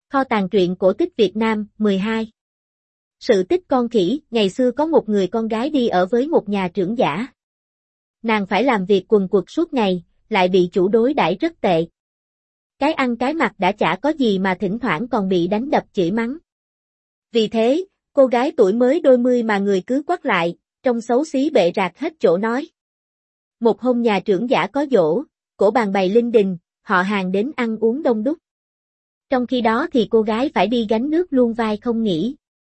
Kho tàng truyện cổ tích Việt Nam, 12. Sự tích con khỉ. Ngày xưa có một người con gái đi ở với một nhà trưởng giả. Nàng phải làm việc quần quật suốt ngày, lại bị chủ đối đãi rất tệ. Cái ăn cái mặc đã chả có gì mà thỉnh thoảng còn bị đánh đập chửi mắng. Vì thế, cô gái tuổi mới đôi mươi mà người cứ quát lại, trông xấu xí bệ rạc hết chỗ nói. Một hôm nhà trưởng giả có giỗ, cổ bàn bày linh đình, họ hàng đến ăn uống đông đúc. Trong khi đó thì cô gái phải đi gánh nước luôn vai không nghỉ.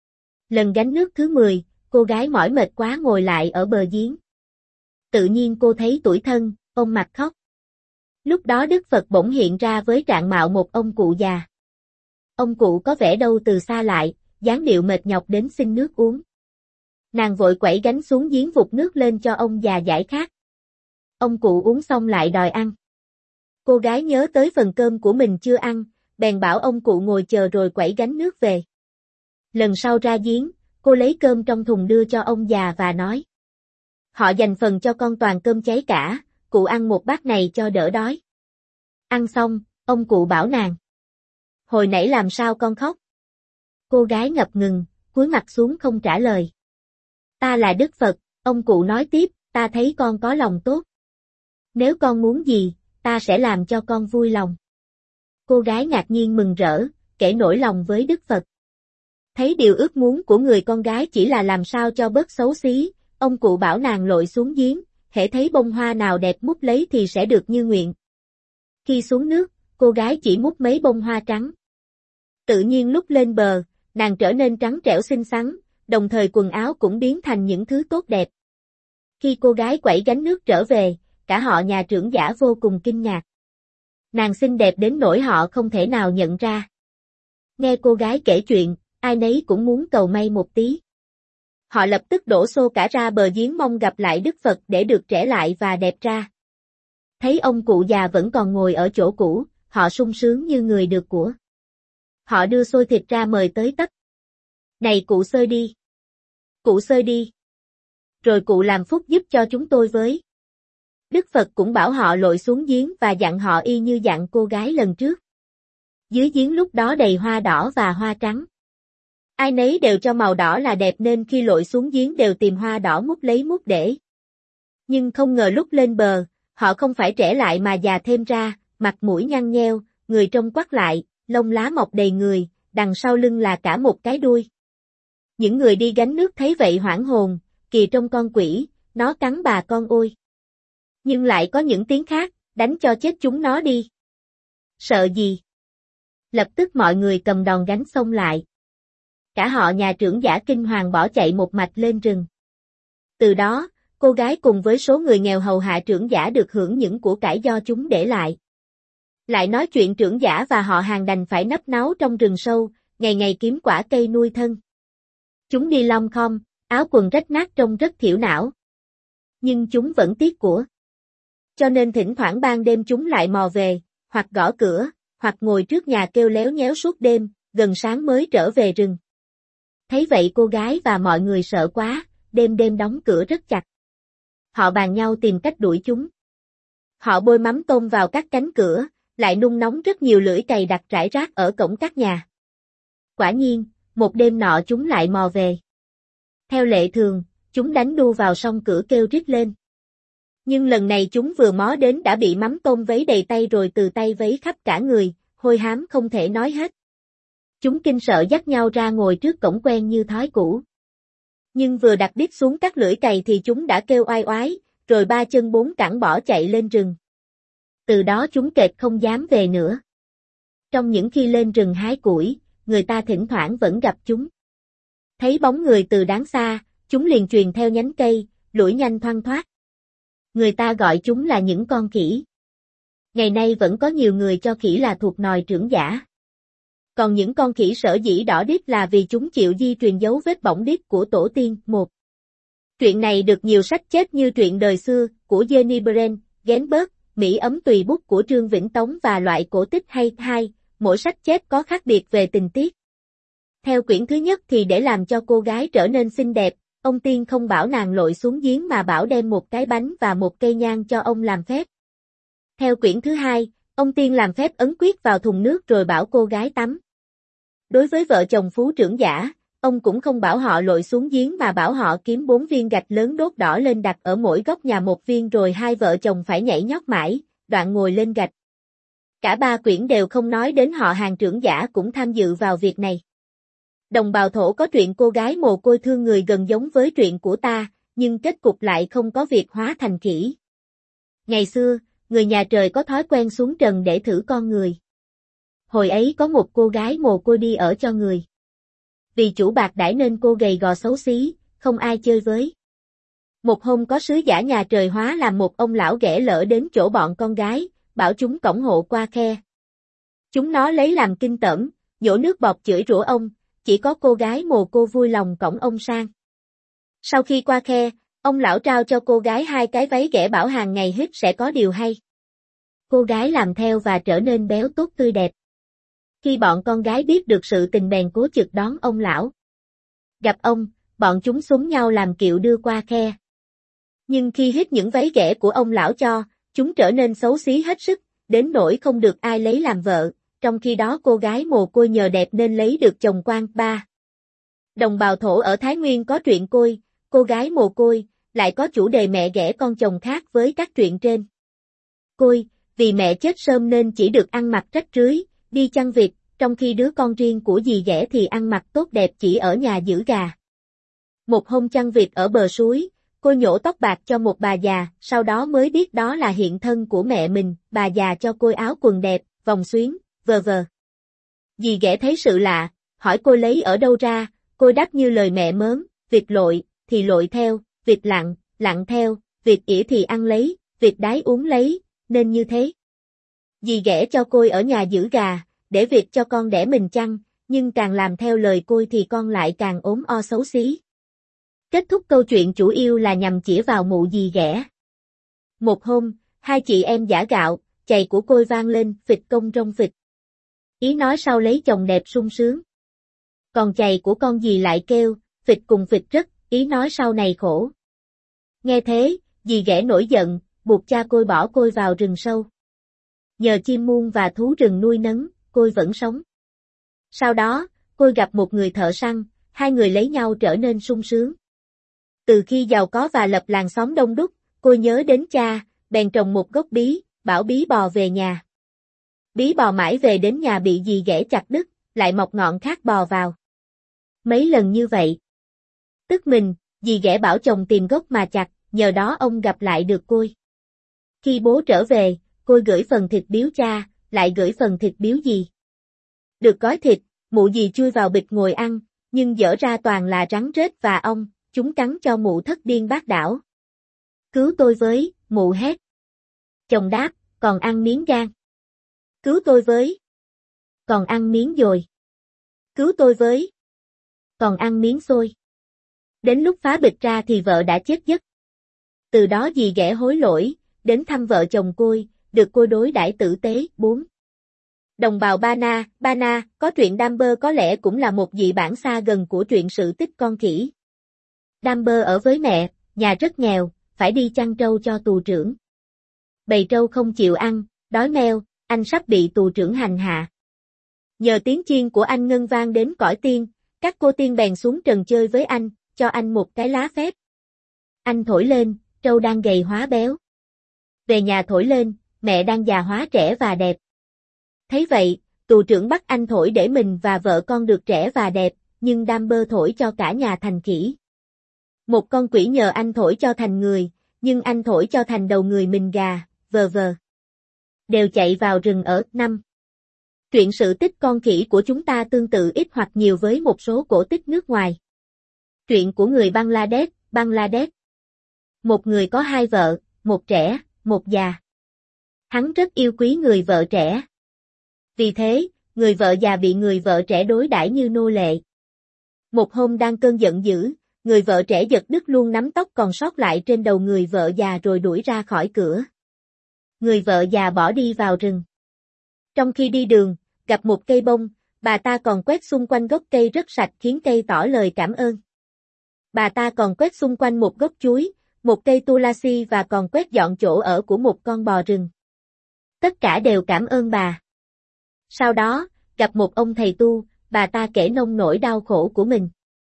Lần gánh nước thứ 10, cô gái mỏi mệt quá ngồi lại ở bờ giếng. Tự nhiên cô thấy tủi thân, ôm mặt khóc. Lúc đó Đức Phật bỗng hiện ra với trạng mạo một ông cụ già. Ông cụ có vẻ đâu từ xa lại, dáng điệu mệt nhọc đến xin nước uống. Nàng vội quẩy gánh xuống giếng vụt nước lên cho ông già giải khát. Ông cụ uống xong lại đòi ăn. Cô gái nhớ tới phần cơm của mình chưa ăn, bèn bảo ông cụ ngồi chờ rồi quẩy gánh nước về. Lần sau ra giếng, cô lấy cơm trong thùng đưa cho ông già và nói. Họ dành phần cho con toàn cơm cháy cả, cụ ăn một bát này cho đỡ đói. Ăn xong, ông cụ bảo nàng. Hồi nãy làm sao con khóc? Cô gái ngập ngừng, cúi mặt xuống không trả lời. Ta là Đức Phật, ông cụ nói tiếp, ta thấy con có lòng tốt. Nếu con muốn gì, ta sẽ làm cho con vui lòng. Cô gái ngạc nhiên mừng rỡ, kể nỗi lòng với Đức Phật. Thấy điều ước muốn của người con gái chỉ là làm sao cho bớt xấu xí, ông cụ bảo nàng lội xuống giếng, hễ thấy bông hoa nào đẹp múc lấy thì sẽ được như nguyện. Khi xuống nước, cô gái chỉ múc mấy bông hoa trắng. Tự nhiên lúc lên bờ, nàng trở nên trắng trẻo xinh xắn, đồng thời quần áo cũng biến thành những thứ tốt đẹp. Khi cô gái quẩy gánh nước trở về, cả họ nhà trưởng giả vô cùng kinh ngạc. Nàng xinh đẹp đến nỗi họ không thể nào nhận ra. Nghe cô gái kể chuyện, ai nấy cũng muốn cầu may một tí. Họ lập tức đổ xô cả ra bờ giếng mong gặp lại Đức Phật để được trẻ lại và đẹp ra. Thấy ông cụ già vẫn còn ngồi ở chỗ cũ, họ sung sướng như người được của. Họ đưa xôi thịt ra mời tới tấp. Này cụ xơi đi. Cụ xơi đi. Rồi cụ làm phúc giúp cho chúng tôi với. Đức Phật cũng bảo họ lội xuống giếng và dặn họ y như dặn cô gái lần trước. Dưới giếng lúc đó đầy hoa đỏ và hoa trắng. Ai nấy đều cho màu đỏ là đẹp nên khi lội xuống giếng đều tìm hoa đỏ múc lấy múc để. Nhưng không ngờ lúc lên bờ, họ không phải trẻ lại mà già thêm ra, mặt mũi nhăn nheo, người trông quắt lại, lông lá mọc đầy người, đằng sau lưng là cả một cái đuôi. Những người đi gánh nước thấy vậy hoảng hồn, kìa trông con quỷ, nó cắn bà con ôi. Nhưng lại có những tiếng khác, đánh cho chết chúng nó đi. Sợ gì? Lập tức mọi người cầm đòn gánh xông lại. Cả họ nhà trưởng giả kinh hoàng bỏ chạy một mạch lên rừng. Từ đó, cô gái cùng với số người nghèo hầu hạ trưởng giả được hưởng những của cải do chúng để lại. Lại nói chuyện trưởng giả và họ hàng đành phải nấp náu trong rừng sâu, ngày ngày kiếm quả cây nuôi thân. Chúng đi lom khom, áo quần rách nát trông rất thiểu não. Nhưng chúng vẫn tiếc của. Cho nên thỉnh thoảng ban đêm chúng lại mò về, hoặc gõ cửa, hoặc ngồi trước nhà kêu léo nhéo suốt đêm, gần sáng mới trở về rừng. Thấy vậy cô gái và mọi người sợ quá, đêm đêm đóng cửa rất chặt. Họ bàn nhau tìm cách đuổi chúng. Họ bôi mắm tôm vào các cánh cửa, lại nung nóng rất nhiều lưỡi cày đặt rải rác ở cổng các nhà. Quả nhiên, một đêm nọ chúng lại mò về. Theo lệ thường, chúng đánh đu vào song cửa kêu rít lên. Nhưng lần này chúng vừa mó đến đã bị mắm tôm vấy đầy tay rồi từ tay vấy khắp cả người, hôi hám không thể nói hết. Chúng kinh sợ dắt nhau ra ngồi trước cổng quen như thói cũ. Nhưng vừa đặt đít xuống các lưỡi cày thì chúng đã kêu oai oái, rồi ba chân bốn cẳng bỏ chạy lên rừng. Từ đó chúng kệt không dám về nữa. Trong những khi lên rừng hái củi, người ta thỉnh thoảng vẫn gặp chúng. Thấy bóng người từ đáng xa, chúng liền truyền theo nhánh cây, lủi nhanh thoăn thoát. Người ta gọi chúng là những con khỉ. Ngày nay vẫn có nhiều người cho khỉ là thuộc nòi trưởng giả. Còn những con khỉ sở dĩ đỏ đít là vì chúng chịu di truyền dấu vết bỏng đít của tổ tiên. 1. Truyện này được nhiều sách chết như truyện đời xưa của Jenny Brent, Genberg, Mỹ ấm tùy bút của Trương Vĩnh Tống và loại cổ tích hay. 2. Mỗi sách chết có khác biệt về tình tiết. Theo quyển thứ nhất thì để làm cho cô gái trở nên xinh đẹp, ông tiên không bảo nàng lội xuống giếng mà bảo đem một cái bánh và một cây nhang cho ông làm phép. Theo quyển thứ hai, ông tiên làm phép ấn quyết vào thùng nước rồi bảo cô gái tắm. Đối với vợ chồng phú trưởng giả, ông cũng không bảo họ lội xuống giếng mà bảo họ kiếm 4 viên gạch lớn đốt đỏ lên đặt ở mỗi góc nhà một viên rồi hai vợ chồng phải nhảy nhót mãi, đoạn ngồi lên gạch. Cả ba quyển đều không nói đến họ Hàng trưởng giả cũng tham dự vào việc này. Đồng bào thổ có truyện cô gái mồ côi thương người gần giống với truyện của ta, nhưng kết cục lại không có việc hóa thành khỉ. Ngày xưa, người nhà trời có thói quen xuống trần để thử con người. Hồi ấy có một cô gái mồ côi đi ở cho người. Vì chủ bạc đãi nên cô gầy gò xấu xí, không ai chơi với. Một hôm có sứ giả nhà trời hóa làm một ông lão ghẻ lỡ đến chỗ bọn con gái, bảo chúng cõng hộ qua khe. Chúng nó lấy làm kinh tởm, nhổ nước bọt chửi rủa ông, chỉ có cô gái mồ côi vui lòng cõng ông sang. Sau khi qua khe, ông lão trao cho cô gái 2 cái váy ghẻ bảo hàng ngày hít sẽ có điều hay. Cô gái làm theo và trở nên béo tốt tươi đẹp. Khi bọn con gái biết được sự tình bèn cố chực đón ông lão. Gặp ông, bọn chúng xúm nhau làm kiệu đưa qua khe. Nhưng khi hít những váy ghẻ của ông lão cho, chúng trở nên xấu xí hết sức, đến nỗi không được ai lấy làm vợ, trong khi đó cô gái mồ côi nhờ đẹp nên lấy được chồng quan. 3. Đồng bào thổ ở Thái Nguyên có truyện cô gái mồ côi, lại có chủ đề mẹ ghẻ con chồng khác với các truyện trên. Côi, vì mẹ chết sớm nên chỉ được ăn mặc rách rưới, đi chăn vịt, trong khi đứa con riêng của dì ghẻ thì ăn mặc tốt đẹp chỉ ở nhà giữ gà. Một hôm chăn vịt ở bờ suối, cô nhổ tóc bạc cho một bà già, sau đó mới biết đó là hiện thân của mẹ mình, bà già cho cô áo quần đẹp, vòng xuyến, vờ vờ. Dì ghẻ thấy sự lạ, hỏi cô lấy ở đâu ra, cô đáp như lời mẹ mớm, vịt lội, thì lội theo, vịt lặn, lặn theo, vịt ỉa thì ăn lấy, vịt đái uống lấy, nên như thế. Dì ghẻ cho cô ở nhà giữ gà, để vịt cho con đẻ mình chăn, nhưng càng làm theo lời cô thì con lại càng ốm o xấu xí. Kết thúc câu chuyện chủ yếu là nhằm chĩa vào mụ dì ghẻ. Một hôm, hai chị em giã gạo, chày của cô vang lên, phịch công rong phịch. Ý nói sau lấy chồng đẹp sung sướng. Còn chày của con dì lại kêu, phịch cùng phịch rất, ý nói sau này khổ. Nghe thế, dì ghẻ nổi giận, buộc cha cô bỏ cô vào rừng sâu. Nhờ chim muông và thú rừng nuôi nấng, cô vẫn sống. Sau đó, cô gặp một người thợ săn, hai người lấy nhau trở nên sung sướng. Từ khi giàu có và lập làng xóm đông đúc, cô nhớ đến cha, bèn trồng một gốc bí, bảo bí bò về nhà. Bí bò mãi về đến nhà bị dì ghẻ chặt đứt, lại mọc ngọn khác bò vào. Mấy lần như vậy. Tức mình, dì ghẻ bảo chồng tìm gốc mà chặt, nhờ đó ông gặp lại được cô. Khi bố trở về, cô gửi phần thịt biếu cha, lại gửi phần thịt biếu dì. Được gói thịt, mụ dì chui vào bịch ngồi ăn, nhưng dở ra toàn là rắn rết và ong, chúng cắn cho mụ thất điên bát đảo. Cứu tôi với, mụ hét. Chồng đáp, còn ăn miếng gan. Cứu tôi với. Còn ăn miếng dồi. Cứu tôi với. Còn ăn miếng xôi. Đến lúc phá bịch ra thì vợ đã chết giấc. Từ đó dì ghẻ hối lỗi, đến thăm vợ chồng cô, được cô đối đãi tử tế. 4. Đồng bào Ba Na, có truyện Đam-bơ có lẽ cũng là một dị bản xa gần của truyện sự tích con khỉ. Đam-bơ ở với mẹ, nhà rất nghèo, phải đi chăn trâu cho tù trưởng. Bầy trâu không chịu ăn, đói meo, anh sắp bị tù trưởng hành hạ. Nhờ tiếng chiên của anh ngân vang đến cõi tiên, các cô tiên bèn xuống trần chơi với anh, cho anh một cái lá phép. Anh thổi lên, trâu đang gầy hóa béo. Về nhà thổi lên, mẹ đang già hóa trẻ và đẹp. Thấy vậy, tù trưởng bắt anh thổi để mình và vợ con được trẻ và đẹp, nhưng Đam-bơ thổi cho cả nhà thành khỉ. Một con quỷ nhờ anh thổi cho thành người, nhưng anh thổi cho thành đầu người mình gà, vờ vờ. Đều chạy vào rừng ở. 5. Truyện sự tích con khỉ của chúng ta tương tự ít hoặc nhiều với một số cổ tích nước ngoài. Truyện của người Bangladesh. Một người có 2 vợ, một trẻ, một già. Hắn rất yêu quý người vợ trẻ. Vì thế, người vợ già bị người vợ trẻ đối đãi như nô lệ. Một hôm đang cơn giận dữ, người vợ trẻ giật đứt luôn nắm tóc còn sót lại trên đầu người vợ già rồi đuổi ra khỏi cửa. Người vợ già bỏ đi vào rừng. Trong khi đi đường, gặp một cây bông, bà ta còn quét xung quanh gốc cây rất sạch khiến cây tỏ lời cảm ơn. Bà ta còn quét xung quanh một gốc chuối, một cây tulasi và còn quét dọn chỗ ở của một con bò rừng. Tất cả đều cảm ơn bà. Sau đó, gặp một ông thầy tu, bà ta kể nông nỗi đau khổ của mình.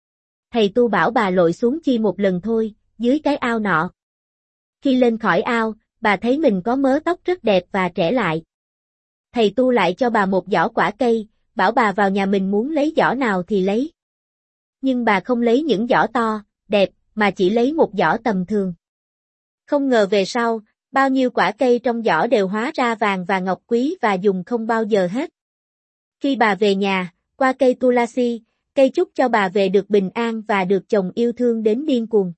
Thầy tu bảo bà lội xuống chi một lần thôi, dưới cái ao nọ. Khi lên khỏi ao, bà thấy mình có mớ tóc rất đẹp và trẻ lại. Thầy tu lại cho bà một giỏ quả cây, bảo bà vào nhà mình muốn lấy giỏ nào thì lấy. Nhưng bà không lấy những giỏ to, đẹp, mà chỉ lấy một giỏ tầm thường. Không ngờ về sau, bao nhiêu quả cây trong giỏ đều hóa ra vàng và ngọc quý và dùng không bao giờ hết. Khi bà về nhà, qua cây Tulasi, cây chúc cho bà về được bình an và được chồng yêu thương đến điên cuồng.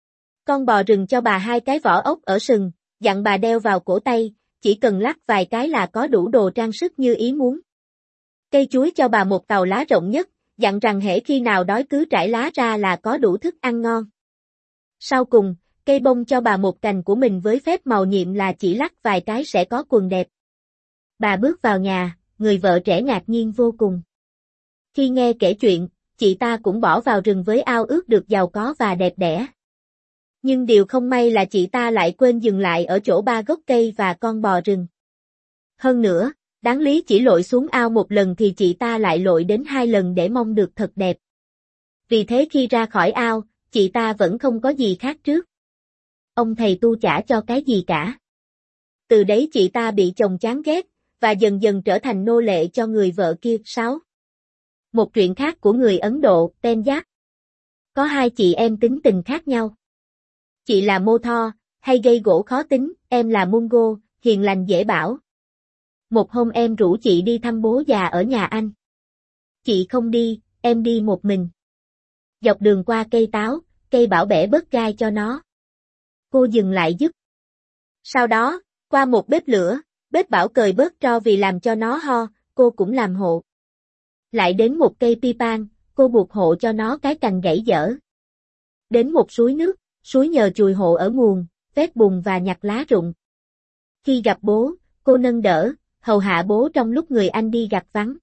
Con bò rừng cho bà 2 cái vỏ ốc ở sừng, dặn bà đeo vào cổ tay, chỉ cần lắc vài cái là có đủ đồ trang sức như ý muốn. Cây chuối cho bà một tàu lá rộng nhất, dặn rằng hễ khi nào đói cứ trải lá ra là có đủ thức ăn ngon. Sau cùng, cây bông cho bà một cành của mình với phép màu nhiệm là chỉ lắc vài cái sẽ có quần đẹp. Bà bước vào nhà, người vợ trẻ ngạc nhiên vô cùng. Khi nghe kể chuyện, chị ta cũng bỏ vào rừng với ao ước được giàu có và đẹp đẽ. Nhưng điều không may là chị ta lại quên dừng lại ở chỗ 3 gốc cây và con bò rừng. Hơn nữa, đáng lý chỉ lội xuống ao một lần thì chị ta lại lội đến 2 lần để mong được thật đẹp. Vì thế khi ra khỏi ao, chị ta vẫn không có gì khác trước. Ông thầy tu chả cho cái gì cả. Từ đấy chị ta bị chồng chán ghét, và dần dần trở thành nô lệ cho người vợ kia. 6. Một truyện khác của người Ấn Độ, tên Giác. Có 2 chị em tính tình khác nhau. Chị là Mô Tho, hay gây gỗ khó tính, em là Mungo, hiền lành dễ bảo. Một hôm em rủ chị đi thăm bố già ở nhà anh. Chị không đi, em đi một mình. Dọc đường qua cây táo, cây bảo bẻ bớt gai cho nó. Cô dừng lại giúp. Sau đó, qua một bếp lửa, bếp bảo cời bớt tro vì làm cho nó ho, cô cũng làm hộ. Lại đến một cây pipan, cô buộc hộ cho nó cái cành gãy dở. Đến một suối nước, suối nhờ chùi hộ ở nguồn, vét bùn và nhặt lá rụng. Khi gặp bố, cô nâng đỡ, hầu hạ bố trong lúc người anh đi gặt vắng.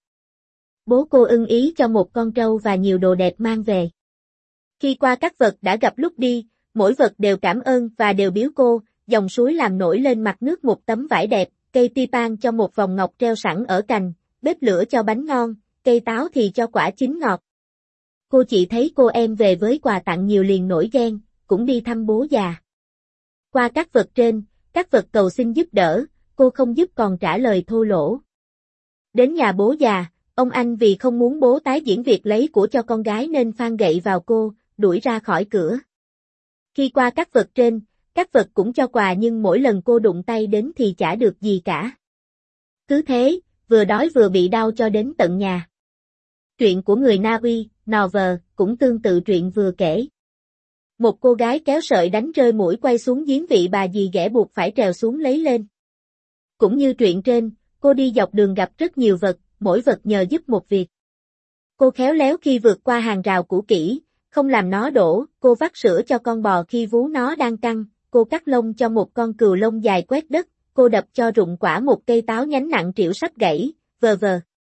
Bố cô ưng ý cho một con trâu và nhiều đồ đẹp mang về. Khi qua các vật đã gặp lúc đi, mỗi vật đều cảm ơn và đều biếu cô, dòng suối làm nổi lên mặt nước một tấm vải đẹp, cây pipan cho một vòng ngọc treo sẵn ở cành, bếp lửa cho bánh ngon, cây táo thì cho quả chín ngọt. Cô chị thấy cô em về với quà tặng nhiều liền nổi ghen, cũng đi thăm bố già. Qua các vật trên, các vật cầu xin giúp đỡ, cô không giúp còn trả lời thô lỗ. Đến nhà bố già, ông anh vì không muốn bố tái diễn việc lấy của cho con gái nên phang gậy vào cô, đuổi ra khỏi cửa. Khi qua các vật trên, các vật cũng cho quà nhưng mỗi lần cô đụng tay đến thì chả được gì cả. Cứ thế, vừa đói vừa bị đau cho đến tận nhà. Truyện của người Na Uy, Novel, cũng tương tự truyện vừa kể. Một cô gái kéo sợi đánh rơi mũi quay xuống giếng vị bà dì ghẻ buộc phải trèo xuống lấy lên. Cũng như truyện trên, cô đi dọc đường gặp rất nhiều vật, mỗi vật nhờ giúp một việc. Cô khéo léo khi vượt qua hàng rào cũ kỹ, không làm nó đổ, cô vắt sữa cho con bò khi vú nó đang căng, cô cắt lông cho một con cừu lông dài quét đất, cô đập cho rụng quả một cây táo nhánh nặng trĩu sắp gãy, v.v.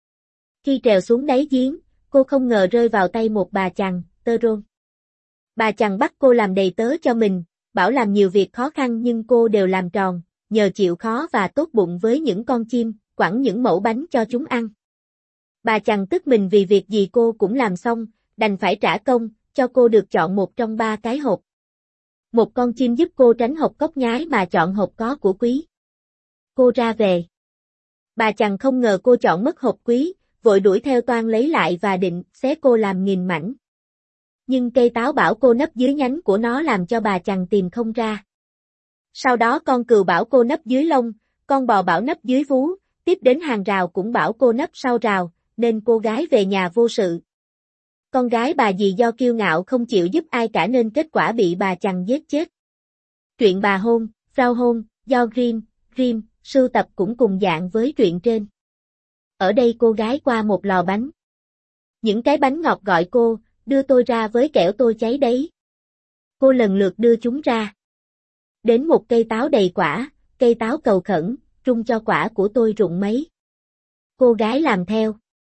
Khi trèo xuống đáy giếng, cô không ngờ rơi vào tay một bà chằn, tơ rôn. Bà chằn bắt cô làm đầy tớ cho mình, bảo làm nhiều việc khó khăn nhưng cô đều làm tròn, nhờ chịu khó và tốt bụng với những con chim, quẳng những mẩu bánh cho chúng ăn. Bà chằn tức mình vì việc gì cô cũng làm xong, đành phải trả công, cho cô được chọn một trong 3 cái hộp. Một con chim giúp cô tránh hộp cóc nhái mà chọn hộp có của quý. Cô ra về. Bà chằn không ngờ cô chọn mất hộp quý, vội đuổi theo toan lấy lại và định xé cô làm nghìn mảnh. Nhưng cây táo bảo cô nấp dưới nhánh của nó làm cho bà chằn tìm không ra. Sau đó con cừu bảo cô nấp dưới lông, con bò bảo nấp dưới vú, tiếp đến hàng rào cũng bảo cô nấp sau rào, nên cô gái về nhà vô sự. Con gái bà dì do kiêu ngạo không chịu giúp ai cả nên kết quả bị bà chằn giết chết. Truyện bà hôn, Frau hôn, do Grimm, sưu tập cũng cùng dạng với truyện trên. Ở đây cô gái qua một lò bánh. Những cái bánh ngọt gọi cô, đưa tôi ra với kẻo tôi cháy đấy. Cô lần lượt đưa chúng ra. Đến một cây táo đầy quả, cây táo cầu khẩn, rung cho quả của tôi rụng mấy. Cô gái làm theo.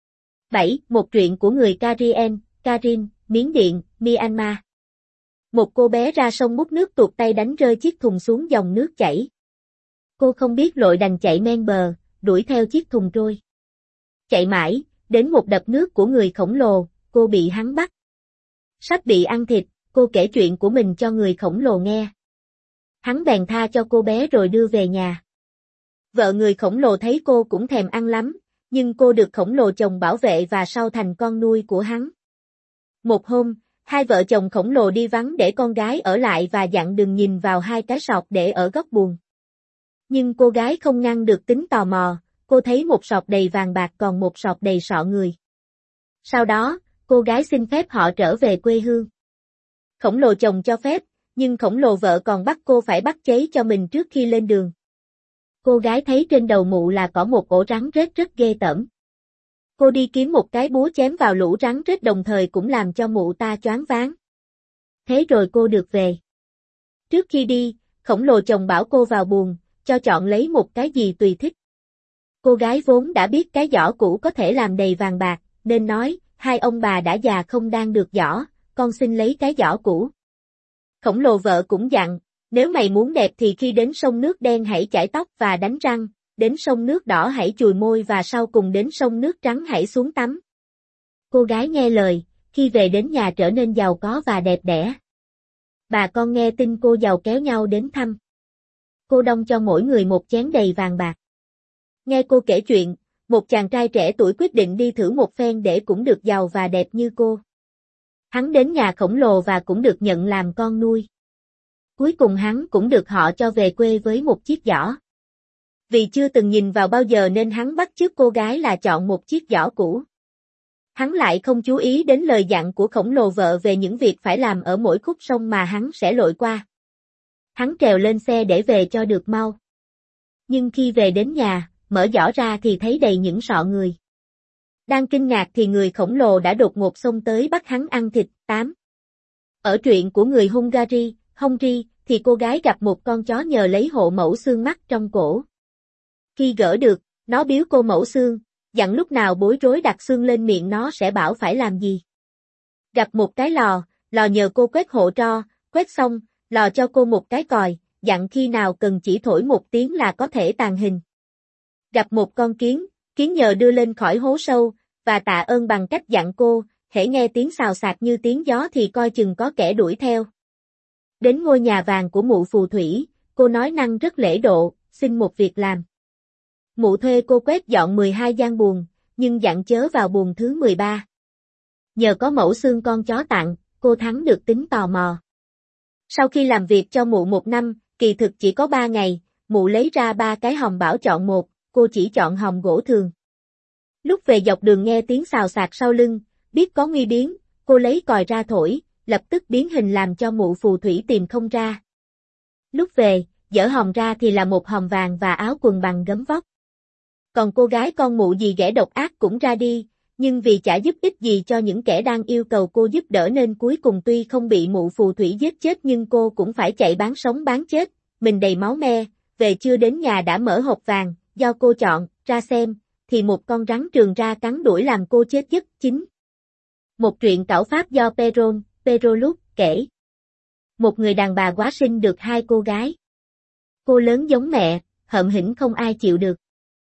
7. Một truyện của người Karin, Miến Điện, Myanmar. Một cô bé ra sông múc nước tuột tay đánh rơi chiếc thùng xuống dòng nước chảy. Cô không biết lội đành chạy men bờ, đuổi theo chiếc thùng trôi. Chạy mãi, Đến một đập nước của người khổng lồ, cô bị hắn bắt. Sắp bị ăn thịt, cô kể chuyện của mình cho người khổng lồ nghe. Hắn bèn tha cho cô bé rồi đưa về nhà. Vợ người khổng lồ thấy cô cũng thèm ăn lắm, nhưng cô được khổng lồ chồng bảo vệ và sau thành con nuôi của hắn. Một hôm, hai vợ chồng khổng lồ đi vắng để con gái ở lại và dặn đừng nhìn vào hai cái sọt để ở góc buồng. Nhưng cô gái không ngăn được tính tò mò, cô thấy một sọt đầy vàng bạc còn một sọt đầy sọ người. Sau đó, cô gái xin phép họ trở về quê hương. Khổng lồ chồng cho phép, nhưng khổng lồ vợ còn bắt cô phải bắt cháy cho mình trước khi lên đường. Cô gái thấy trên đầu mụ là có một ổ rắn rết rất ghê tởm. Cô đi kiếm một cái búa chém vào lũ rắn rết đồng thời cũng làm cho mụ ta choáng váng. Thế rồi cô được về. Trước khi đi, khổng lồ chồng bảo cô vào buồng, cho chọn lấy một cái gì tùy thích. Cô gái vốn đã biết cái giỏ cũ có thể làm đầy vàng bạc, nên nói, hai ông bà đã già không đang được giỏ, con xin lấy cái giỏ cũ. Khổng lồ vợ cũng dặn, nếu mày muốn đẹp thì khi đến sông nước đen hãy chải tóc và đánh răng, đến sông nước đỏ hãy chùi môi và sau cùng đến sông nước trắng hãy xuống tắm. Cô gái nghe lời, khi về đến nhà trở nên giàu có và đẹp đẽ. Bà con nghe tin cô giàu kéo nhau đến thăm. Cô đong cho mỗi người một chén đầy vàng bạc. Nghe cô kể chuyện, một chàng trai trẻ tuổi quyết định đi thử một phen để cũng được giàu và đẹp như cô. Hắn đến nhà khổng lồ và cũng được nhận làm con nuôi. Cuối cùng hắn cũng được họ cho về quê với một chiếc giỏ. Vì chưa từng nhìn vào bao giờ nên hắn bắt chước cô gái là chọn một chiếc giỏ cũ. Hắn lại không chú ý đến lời dặn của khổng lồ vợ về những việc phải làm ở mỗi khúc sông mà hắn sẽ lội qua. Hắn trèo lên xe để về cho được mau. Nhưng khi về đến nhà, mở giỏ ra thì thấy đầy những sọ người. Đang kinh ngạc thì người khổng lồ đã đột ngột xông tới bắt hắn ăn thịt. 8. Ở truyện của người Hungary, thì cô gái gặp một con chó nhờ lấy hộ mẫu xương mắt trong cổ. Khi gỡ được, nó biếu cô mẫu xương, dặn lúc nào bối rối đặt xương lên miệng nó sẽ bảo phải làm gì. Gặp một cái lò nhờ cô quét hộ tro, quét xong, lò cho cô một cái còi, dặn khi nào cần chỉ thổi một tiếng là có thể tàn hình. Gặp một con kiến nhờ đưa lên khỏi hố sâu, và tạ ơn bằng cách dặn cô, hễ nghe tiếng xào xạc như tiếng gió thì coi chừng có kẻ đuổi theo. Đến ngôi nhà vàng của mụ phù thủy, cô nói năng rất lễ độ, xin một việc làm. Mụ thuê cô quét dọn 12 gian buồng, nhưng dặn chớ vào buồng thứ 13. Nhờ có mẫu xương con chó tặng, cô thắng được tính tò mò. Sau khi làm việc cho mụ 1 năm, kỳ thực chỉ có 3 ngày, mụ lấy ra 3 cái hòm bảo chọn một, cô chỉ chọn hòm gỗ thường. Lúc về dọc đường nghe tiếng xào xạc sau lưng, biết có nguy biến, cô lấy còi ra thổi, lập tức biến hình làm cho mụ phù thủy tìm không ra. Lúc về, dỡ hòm ra thì là một hòm vàng và áo quần bằng gấm vóc. Còn cô gái con mụ gì ghẻ độc ác cũng ra đi, nhưng vì chả giúp ích gì cho những kẻ đang yêu cầu cô giúp đỡ nên cuối cùng tuy không bị mụ phù thủy giết chết nhưng cô cũng phải chạy bán sống bán chết, mình đầy máu me, về chưa đến nhà đã mở hộp vàng, do cô chọn, ra xem, thì một con rắn trường ra cắn đuổi làm cô chết giấc. 9. Một truyện cẩu pháp do Perrault kể. Một người đàn bà quá sinh được 2 cô gái. Cô lớn giống mẹ, hợm hĩnh không ai chịu được.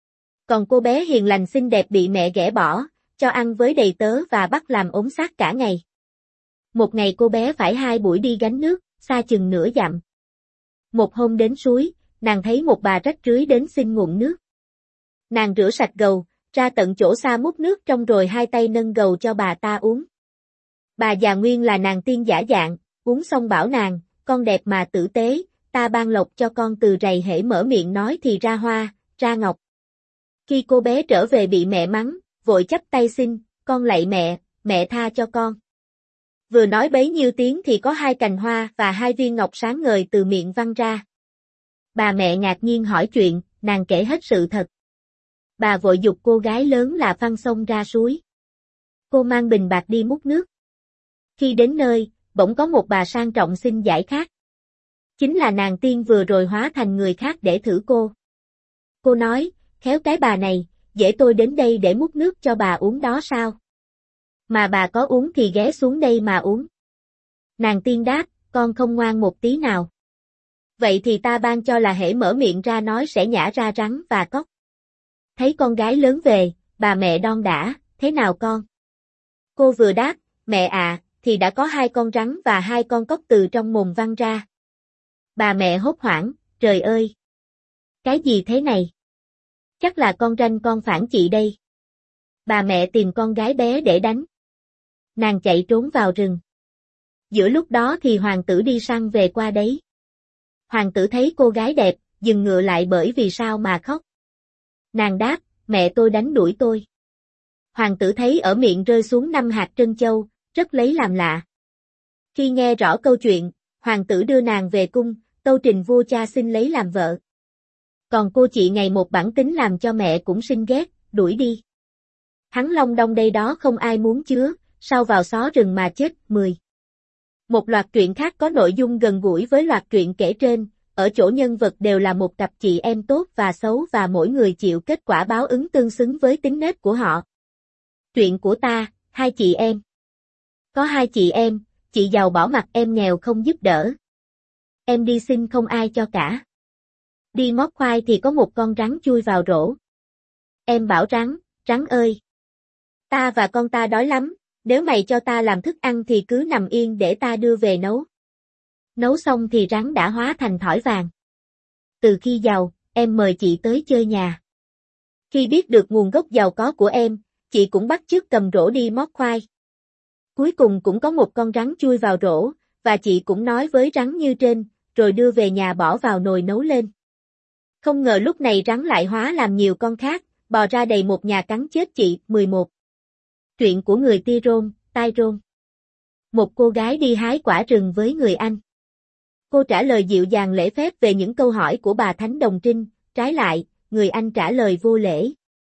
Còn cô bé hiền lành xinh đẹp bị mẹ ghẻ bỏ, cho ăn với đầy tớ và bắt làm ốm xác cả ngày. Một ngày cô bé phải 2 buổi đi gánh nước, xa chừng nửa dặm. Một hôm đến suối, nàng thấy một bà rách rưới đến xin ngụm nước. Nàng rửa sạch gầu, ra tận chỗ xa múc nước trong rồi 2 tay nâng gầu cho bà ta uống. Bà già nguyên là nàng tiên giả dạng, uống xong bảo nàng, con đẹp mà tử tế, ta ban lộc cho con từ rày hễ mở miệng nói thì ra hoa, ra ngọc. Khi cô bé trở về bị mẹ mắng, vội chắp tay xin, con lạy mẹ tha cho con. Vừa nói bấy nhiêu tiếng thì có 2 cành hoa và 2 viên ngọc sáng ngời từ miệng văng ra. Bà mẹ ngạc nhiên hỏi chuyện, nàng kể hết sự thật. Bà vội giục cô gái lớn là phăng sông ra suối. Cô mang bình bạc đi múc nước. Khi đến nơi, bỗng có một bà sang trọng xin giải khát. Chính là nàng tiên vừa rồi hóa thành người khác để thử cô. Cô nói, khéo cái bà này, dễ tôi đến đây để múc nước cho bà uống đó sao? Mà bà có uống thì ghé xuống đây mà uống. Nàng tiên đáp, con không ngoan một tí nào. Vậy thì ta ban cho là hễ mở miệng ra nói sẽ nhả ra rắn và cóc. Thấy con gái lớn về, bà mẹ đon đả, thế nào con? Cô vừa đáp, mẹ ạ, thì đã có 2 con rắn và 2 con cóc từ trong mồm văng ra. Bà mẹ hốt hoảng, trời ơi! Cái gì thế này? Chắc là con ranh con phản chị đây. Bà mẹ tìm con gái bé để đánh. Nàng chạy trốn vào rừng. Giữa lúc đó thì hoàng tử đi săn về qua đấy. Hoàng tử thấy cô gái đẹp, dừng ngựa lại bởi vì sao mà khóc. Nàng đáp, mẹ tôi đánh đuổi tôi. Hoàng tử thấy ở miệng rơi xuống 5 hạt trân châu, rất lấy làm lạ. Khi nghe rõ câu chuyện, hoàng tử đưa nàng về cung, tâu trình vua cha xin lấy làm vợ. Còn cô chị ngày một bản tính làm cho mẹ cũng sinh ghét, đuổi đi. Hắn long đong đây đó không ai muốn chứa, sau vào xó rừng mà chết. 10. Một loạt truyện khác có nội dung gần gũi với loạt truyện kể trên, ở chỗ nhân vật đều là một cặp chị em tốt và xấu và mỗi người chịu kết quả báo ứng tương xứng với tính nết của họ. Truyện của ta, 2 chị em. Có 2 chị em, chị giàu bỏ mặc em nghèo không giúp đỡ. Em đi xin không ai cho cả. Đi mót khoai thì có một con rắn chui vào rổ. Em bảo rắn, rắn ơi! Ta và con ta đói lắm, nếu mày cho ta làm thức ăn thì cứ nằm yên để ta đưa về nấu. Nấu xong thì rắn đã hóa thành thỏi vàng. Từ khi giàu, em mời chị tới chơi nhà. Khi biết được nguồn gốc giàu có của em, chị cũng bắt chước cầm rổ đi mót khoai. Cuối cùng cũng có một con rắn chui vào rổ, và chị cũng nói với rắn như trên, rồi đưa về nhà bỏ vào nồi nấu lên. Không ngờ lúc này rắn lại hóa làm nhiều con khác, bò ra đầy một nhà cắn chết chị. 11. Truyện của người Tyrone. Một cô gái đi hái quả rừng với người anh. Cô trả lời dịu dàng lễ phép về những câu hỏi của bà Thánh Đồng Trinh, trái lại, người anh trả lời vô lễ.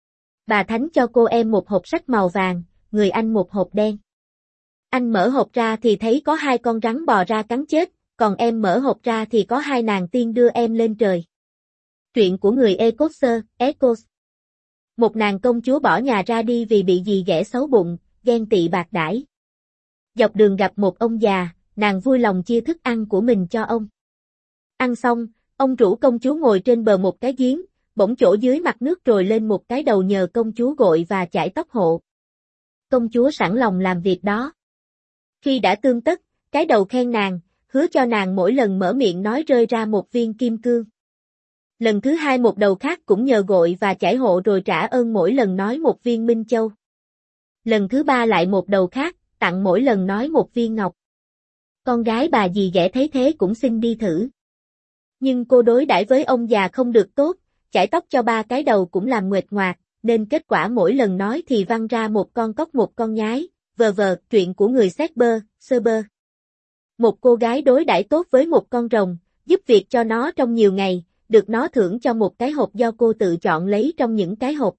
Bà Thánh cho cô em một hộp sách màu vàng, người anh một hộp đen. Anh mở hộp ra thì thấy có 2 con rắn bò ra cắn chết, còn em mở hộp ra thì có 2 nàng tiên đưa em lên trời. Truyện của người Ecos. Một nàng công chúa bỏ nhà ra đi vì bị dì ghẻ xấu bụng, ghen tị bạc đãi. Dọc đường gặp một ông già, nàng vui lòng chia thức ăn của mình cho ông. Ăn xong, ông rủ công chúa ngồi trên bờ một cái giếng, bỗng chỗ dưới mặt nước trồi lên một cái đầu nhờ công chúa gội và chải tóc hộ. Công chúa sẵn lòng làm việc đó. Khi đã tương tất, cái đầu khen nàng, hứa cho nàng mỗi lần mở miệng nói rơi ra một viên kim cương. Lần thứ 2 một đầu khác cũng nhờ gội và chải hộ rồi trả ơn mỗi lần nói một viên minh châu. Lần thứ 3 lại một đầu khác, tặng mỗi lần nói một viên ngọc. Con gái bà dì ghẻ thấy thế cũng xin đi thử. Nhưng cô đối đãi với ông già không được tốt, chải tóc cho 3 cái đầu cũng làm nguệch ngoạc, nên kết quả mỗi lần nói thì văng ra một con cóc một con nhái. Truyện của người Serber. Một cô gái đối đãi tốt với một con rồng, giúp việc cho nó trong nhiều ngày, được nó thưởng cho một cái hộp do cô tự chọn lấy trong những cái hộp.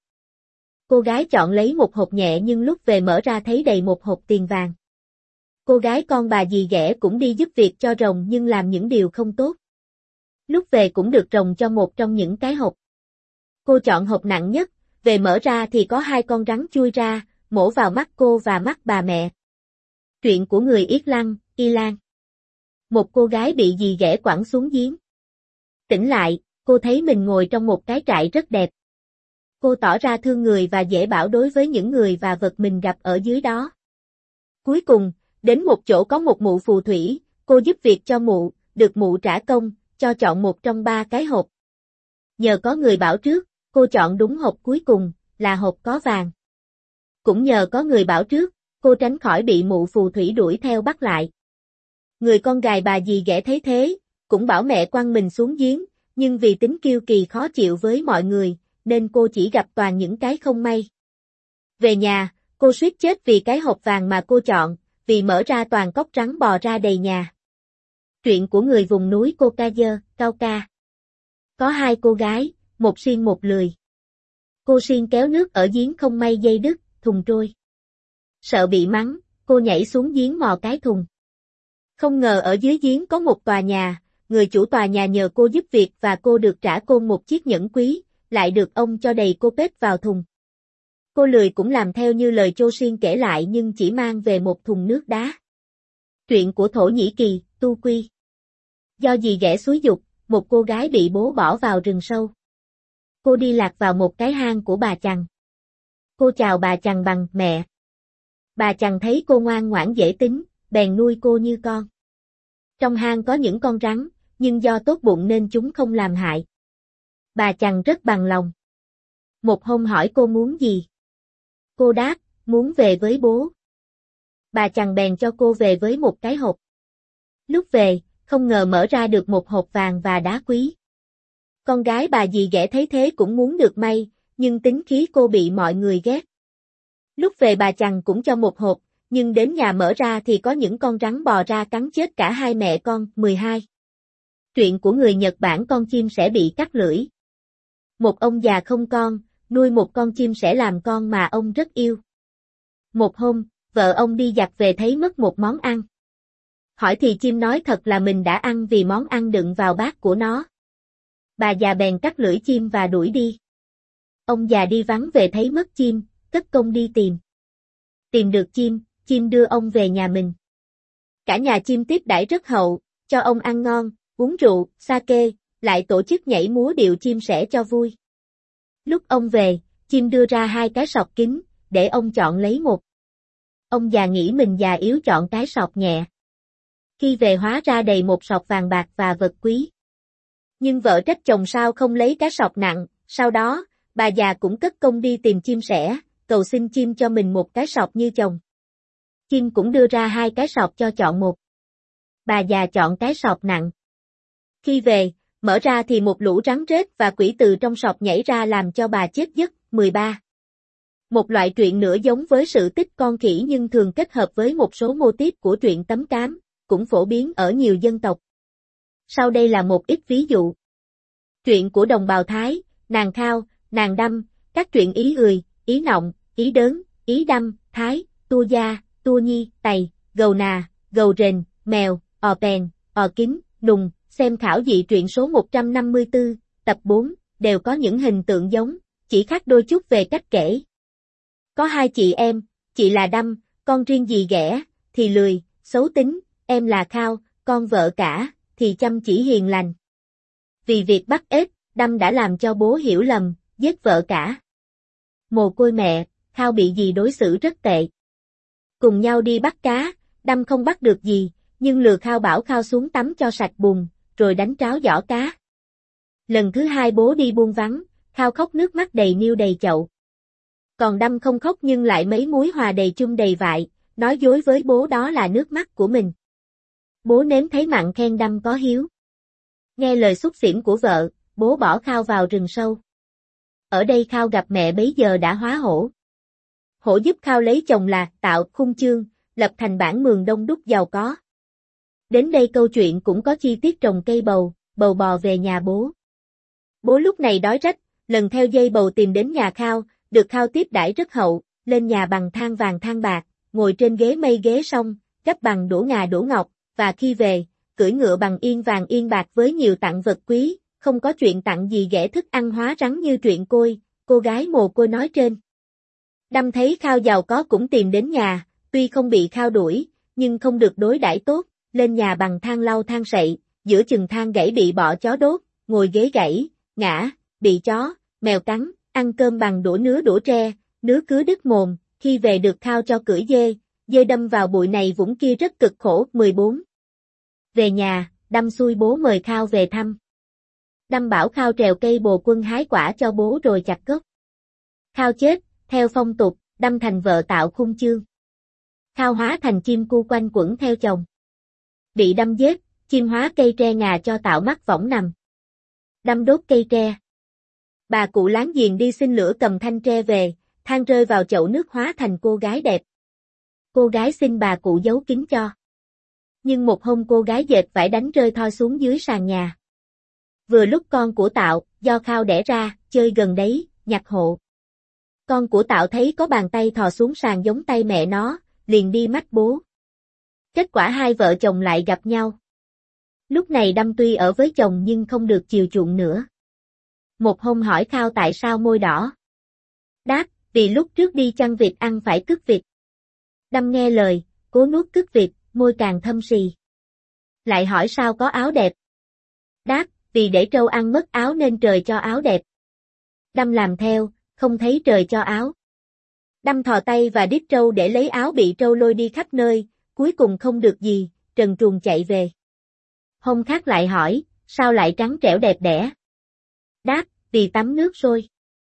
Cô gái chọn lấy một hộp nhẹ nhưng lúc về mở ra thấy đầy một hộp tiền vàng. Cô gái con bà dì ghẻ cũng đi giúp việc cho rồng nhưng làm những điều không tốt. Lúc về cũng được rồng cho một trong những cái hộp. Cô chọn hộp nặng nhất, về mở ra thì có 2 con rắn chui ra, mổ vào mắt cô và mắt bà mẹ. Truyện của người Ilan. Một cô gái bị dì ghẻ quẳng xuống giếng. Tỉnh lại, cô thấy mình ngồi trong một cái trại rất đẹp. Cô tỏ ra thương người và dễ bảo đối với những người và vật mình gặp ở dưới đó. Cuối cùng, đến một chỗ có một mụ phù thủy, cô giúp việc cho mụ, được mụ trả công, cho chọn một trong 3 cái hộp. Nhờ có người bảo trước, cô chọn đúng hộp cuối cùng, là hộp có vàng. Cũng nhờ có người bảo trước, cô tránh khỏi bị mụ phù thủy đuổi theo bắt lại. Người con gái bà dì ghẻ thấy thế, cũng bảo mẹ quăng mình xuống giếng, nhưng vì tính kiêu kỳ khó chịu với mọi người, nên cô chỉ gặp toàn những cái không may. Về nhà, cô suýt chết vì cái hộp vàng mà cô chọn, vì mở ra toàn cóc rắn bò ra đầy nhà. Truyện của người vùng núi Cauca. Có 2 cô gái, một siêng một lười. Cô siêng kéo nước ở giếng không may dây đứt, thùng trôi. Sợ bị mắng, cô nhảy xuống giếng mò cái thùng. Không ngờ ở dưới giếng có một tòa nhà, người chủ tòa nhà nhờ cô giúp việc và cô được trả cô một chiếc nhẫn quý, lại được ông cho đầy cô pết vào thùng. Cô lười cũng làm theo như lời Chô Siêng kể lại nhưng chỉ mang về một thùng nước đá. Truyện của Thổ Nhĩ Kỳ, Tu Quy. Do dì ghẻ xúi giục, một cô gái bị bố bỏ vào rừng sâu. Cô đi lạc vào một cái hang của bà chằn. Cô chào bà chằn bằng mẹ. Bà chằn thấy cô ngoan ngoãn dễ tính, bèn nuôi cô như con. Trong hang có những con rắn, nhưng do tốt bụng nên chúng không làm hại. Bà chằn rất bằng lòng. Một hôm hỏi cô muốn gì. Cô đáp, muốn về với bố. Bà chằn bèn cho cô về với một cái hộp. Lúc về, không ngờ mở ra được một hộp vàng và đá quý. Con gái bà dì ghẻ thấy thế cũng muốn được may, nhưng tính khí cô bị mọi người ghét. Lúc về bà chằn cũng cho một hộp, nhưng đến nhà mở ra thì có những con rắn bò ra cắn chết cả hai mẹ con. 12. Truyện của người Nhật Bản. Con chim sẻ bị cắt lưỡi. Một ông già không con, nuôi một con chim sẻ làm con mà ông rất yêu. Một hôm, vợ ông đi giặt về thấy mất một món ăn. Hỏi thì chim nói thật là mình đã ăn vì món ăn đựng vào bát của nó. Bà già bèn cắt lưỡi chim và đuổi đi. Ông già đi vắng về thấy mất chim, cất công đi tìm. Tìm được chim đưa ông về nhà mình. Cả nhà chim tiếp đãi rất hậu, cho ông ăn ngon, uống rượu, sake, lại tổ chức nhảy múa điệu chim sẻ cho vui. Lúc ông về, chim đưa ra 2 cái sọt kín, để ông chọn lấy một. Ông già nghĩ mình già yếu chọn cái sọt nhẹ. Khi về hóa ra đầy một sọt vàng bạc và vật quý. Nhưng vợ trách chồng sao không lấy cái sọt nặng, sau đó, bà già cũng cất công đi tìm chim sẻ, cầu xin chim cho mình một cái sọt như chồng. Chim cũng đưa ra 2 cái sọt cho chọn một. Bà già chọn cái sọt nặng. Khi về, mở ra thì một lũ rắn rết và quỷ từ trong sọt nhảy ra làm cho bà chết giấc. 13. Một loại truyện nữa giống với sự tích con khỉ nhưng thường kết hợp với một số mô típ của truyện tấm cám, cũng phổ biến ở nhiều dân tộc. Sau đây là một ít ví dụ. Truyện của đồng bào Thái, nàng khao, nàng đâm, các truyện ý ười, ý nọng, ý đớn, ý đâm, thái, tua gia, tua nhi, tày, gầu nà, gầu rền, mèo, ò pèn, ò kính, nùng, xem khảo dị truyện số 154, tập 4, đều có những hình tượng giống, chỉ khác đôi chút về cách kể. Có 2 chị em, chị là Đâm, con riêng dì ghẻ, thì lười, xấu tính, em là Khao, con vợ cả, thì chăm chỉ hiền lành. Vì việc bắt ếch, Đâm đã làm cho bố hiểu lầm, giết vợ cả. Mồ côi mẹ, Khao bị dì đối xử rất tệ. Cùng nhau đi bắt cá, Đâm không bắt được gì, nhưng lừa Khao bảo Khao xuống tắm cho sạch bùn, rồi đánh tráo giỏ cá. Lần thứ 2 bố đi buôn vắng, Khao khóc nước mắt đầy niêu đầy chậu. Còn Đâm không khóc nhưng lại mấy muối hòa đầy chung đầy vại, nói dối với bố đó là nước mắt của mình. Bố nếm thấy mặn khen Đâm có hiếu. Nghe lời xúc xỉm của vợ, bố bỏ Khao vào rừng sâu. Ở đây Khao gặp mẹ bấy giờ đã hóa hổ. Hổ giúp Khao lấy chồng là Tạo Khung Chương, lập thành bản Mường đông đúc giàu có. Đến đây câu chuyện cũng có chi tiết trồng cây bầu, bầu bò về nhà bố. Bố lúc này đói rách, lần theo dây bầu tìm đến nhà Khao, được Khao tiếp đãi rất hậu, lên nhà bằng than vàng than bạc, ngồi trên ghế mây ghế sông, gấp bằng đũa ngà đũa ngọc, và khi về, cưỡi ngựa bằng yên vàng yên bạc với nhiều tặng vật quý, không có chuyện tặng gì ghẻ thức ăn hóa rắn như truyện cô gái mồ côi nói trên. Đâm thấy Khao giàu có cũng tìm đến nhà, tuy không bị Khao đuổi, nhưng không được đối đãi tốt, lên nhà bằng than lau than sậy, giữa chừng than gãy bị bọ chó đốt, ngồi ghế gãy, ngã, bị chó, mèo cắn, ăn cơm bằng đũa nứa đũa tre, nứa cứ đứt mồm, khi về được Khao cho cưỡi dê đâm vào bụi này vũng kia rất cực khổ. 14. Về nhà, Đâm xui bố mời Khao về thăm. Đâm bảo Khao trèo cây bồ quân hái quả cho bố rồi chặt gốc. Khao chết, theo phong tục, Đâm thành vợ Tạo Khung Chương. Khao hóa thành chim cu quanh quẩn theo chồng. Bị Đâm giết, chim hóa cây tre ngà cho Tạo mắc võng nằm. Đâm đốt cây tre. Bà cụ láng giềng đi xin lửa cầm thanh tre về, than rơi vào chậu nước hóa thành cô gái đẹp. Cô gái xin bà cụ giấu kín cho. Nhưng một hôm cô gái dệt vải đánh rơi thoi xuống dưới sàn nhà. Vừa lúc con của Tạo, do Khao đẻ ra, chơi gần đấy, nhặt hộ. Con của Tạo thấy có bàn tay thò xuống sàn giống tay mẹ nó, liền đi mách bố. Kết quả hai vợ chồng lại gặp nhau. Lúc này Đâm tuy ở với chồng nhưng không được chiều chuộng nữa. Một hôm hỏi Khao tại sao môi đỏ. Đáp, vì lúc trước đi chăn vịt ăn phải cứt vịt. Đâm nghe lời, cố nuốt cứt vịt, môi càng thâm sì. Lại hỏi sao có áo đẹp. Đáp, vì để trâu ăn mất áo nên trời cho áo đẹp. Đâm làm theo, không thấy trời cho áo. Đâm thò tay và đít trâu để lấy áo bị trâu lôi đi khắp nơi, cuối cùng không được gì, trần truồng chạy về. Hôm khác lại hỏi, sao lại trắng trẻo đẹp đẽ? Đáp, vì tắm nước sôi.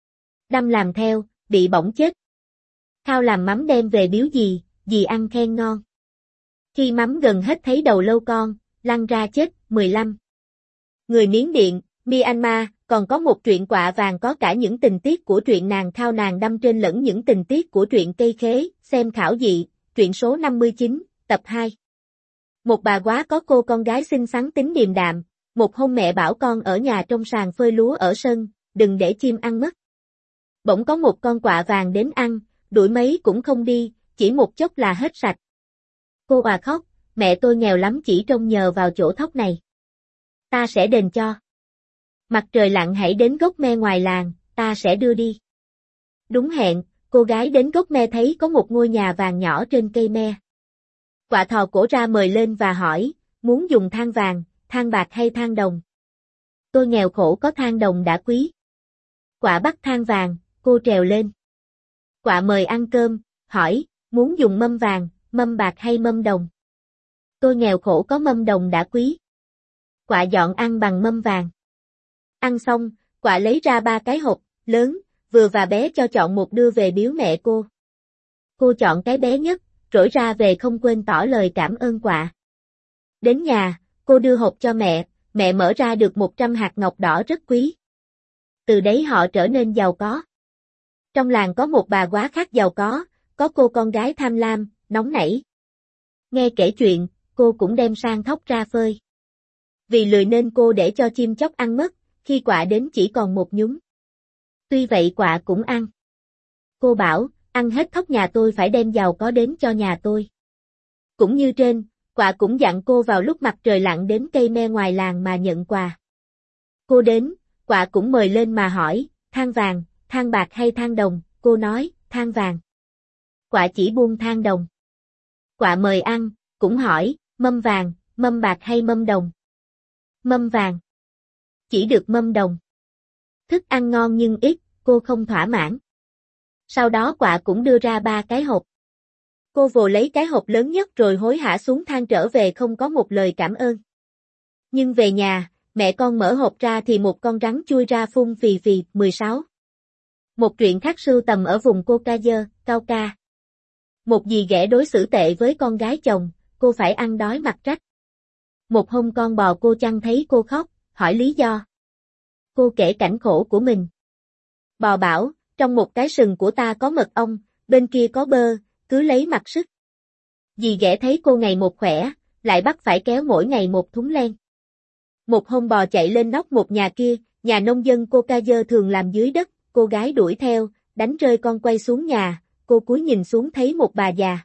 Đâm làm theo, bị bỏng chết. Khao làm mắm đem về biếu dì ăn khen ngon. Khi mắm gần hết thấy đầu lâu con, lăn ra chết. 15. Người Miến Điện, Myanmar, còn có một truyện quạ vàng có cả những tình tiết của truyện nàng Khao nàng đâm trên lẫn những tình tiết của truyện cây khế, xem khảo dị, truyện số 59, tập 2. Một bà quá có cô con gái xinh xắn tính điềm đạm, một hôm mẹ bảo con ở nhà trong sàn phơi lúa ở sân, đừng để chim ăn mất. Bỗng có một con quạ vàng đến ăn, đuổi mấy cũng không đi, chỉ một chốc là hết sạch. Cô bà khóc, mẹ tôi nghèo lắm chỉ trông nhờ vào chỗ thóc này. Ta sẽ đền cho. Mặt trời lặn hãy đến gốc me ngoài làng, ta sẽ đưa đi. Đúng hẹn, cô gái đến gốc me thấy có một ngôi nhà vàng nhỏ trên cây me. Quạ thò cổ ra mời lên và hỏi, muốn dùng than vàng, than bạc hay than đồng? Tôi nghèo khổ có than đồng đã quý. Quạ bắt than vàng, cô trèo lên. Quạ mời ăn cơm, hỏi, muốn dùng mâm vàng, mâm bạc hay mâm đồng? Tôi nghèo khổ có mâm đồng đã quý. Quạ dọn ăn bằng mâm vàng. Ăn xong, quạ lấy ra 3 cái hộp, lớn, vừa và bé cho chọn một đưa về biếu mẹ cô. Cô chọn cái bé nhất, rỗi ra về không quên tỏ lời cảm ơn quạ. Đến nhà, cô đưa hộp cho mẹ mở ra được 100 hạt ngọc đỏ rất quý. Từ đấy họ trở nên giàu có. Trong làng có một bà quá khác giàu có cô con gái tham lam, nóng nảy. Nghe kể chuyện, cô cũng đem sang thóc ra phơi. Vì lười nên cô để cho chim chóc ăn mất, khi quạ đến chỉ còn một nhúm. Tuy vậy quạ cũng ăn. Cô bảo, ăn hết thóc nhà tôi phải đem giàu có đến cho nhà tôi. Cũng như trên, quạ cũng dặn cô vào lúc mặt trời lặn đến cây me ngoài làng mà nhận quà. Cô đến, quạ cũng mời lên mà hỏi, than vàng, than bạc hay than đồng, cô nói, than vàng. Quạ chỉ buông than đồng. Quạ mời ăn, cũng hỏi, mâm vàng, mâm bạc hay mâm đồng? Mâm vàng. Chỉ được mâm đồng. Thức ăn ngon nhưng ít, cô không thỏa mãn. Sau đó quạ cũng đưa ra 3 cái hộp. Cô vồ lấy cái hộp lớn nhất rồi hối hả xuống thang trở về không có một lời cảm ơn. Nhưng về nhà, mẹ con mở hộp ra thì một con rắn chui ra phun phì phì. 16. Một truyện khác sưu tầm ở vùng Caucasus, Cao Ca. Một dì ghẻ đối xử tệ với con gái chồng, cô phải ăn đói mặc rách. Một hôm con bò cô chăn thấy cô khóc, hỏi lý do. Cô kể cảnh khổ của mình. Bò bảo, trong một cái sừng của ta có mật ong, bên kia có bơ, cứ lấy mặc sức. Dì ghẻ thấy cô ngày một khỏe, lại bắt phải kéo mỗi ngày một thúng len. Một hôm bò chạy lên nóc một nhà kia, nhà nông dân Caucasus thường làm dưới đất, cô gái đuổi theo, đánh rơi con quay xuống nhà, cô cúi nhìn xuống thấy một bà già.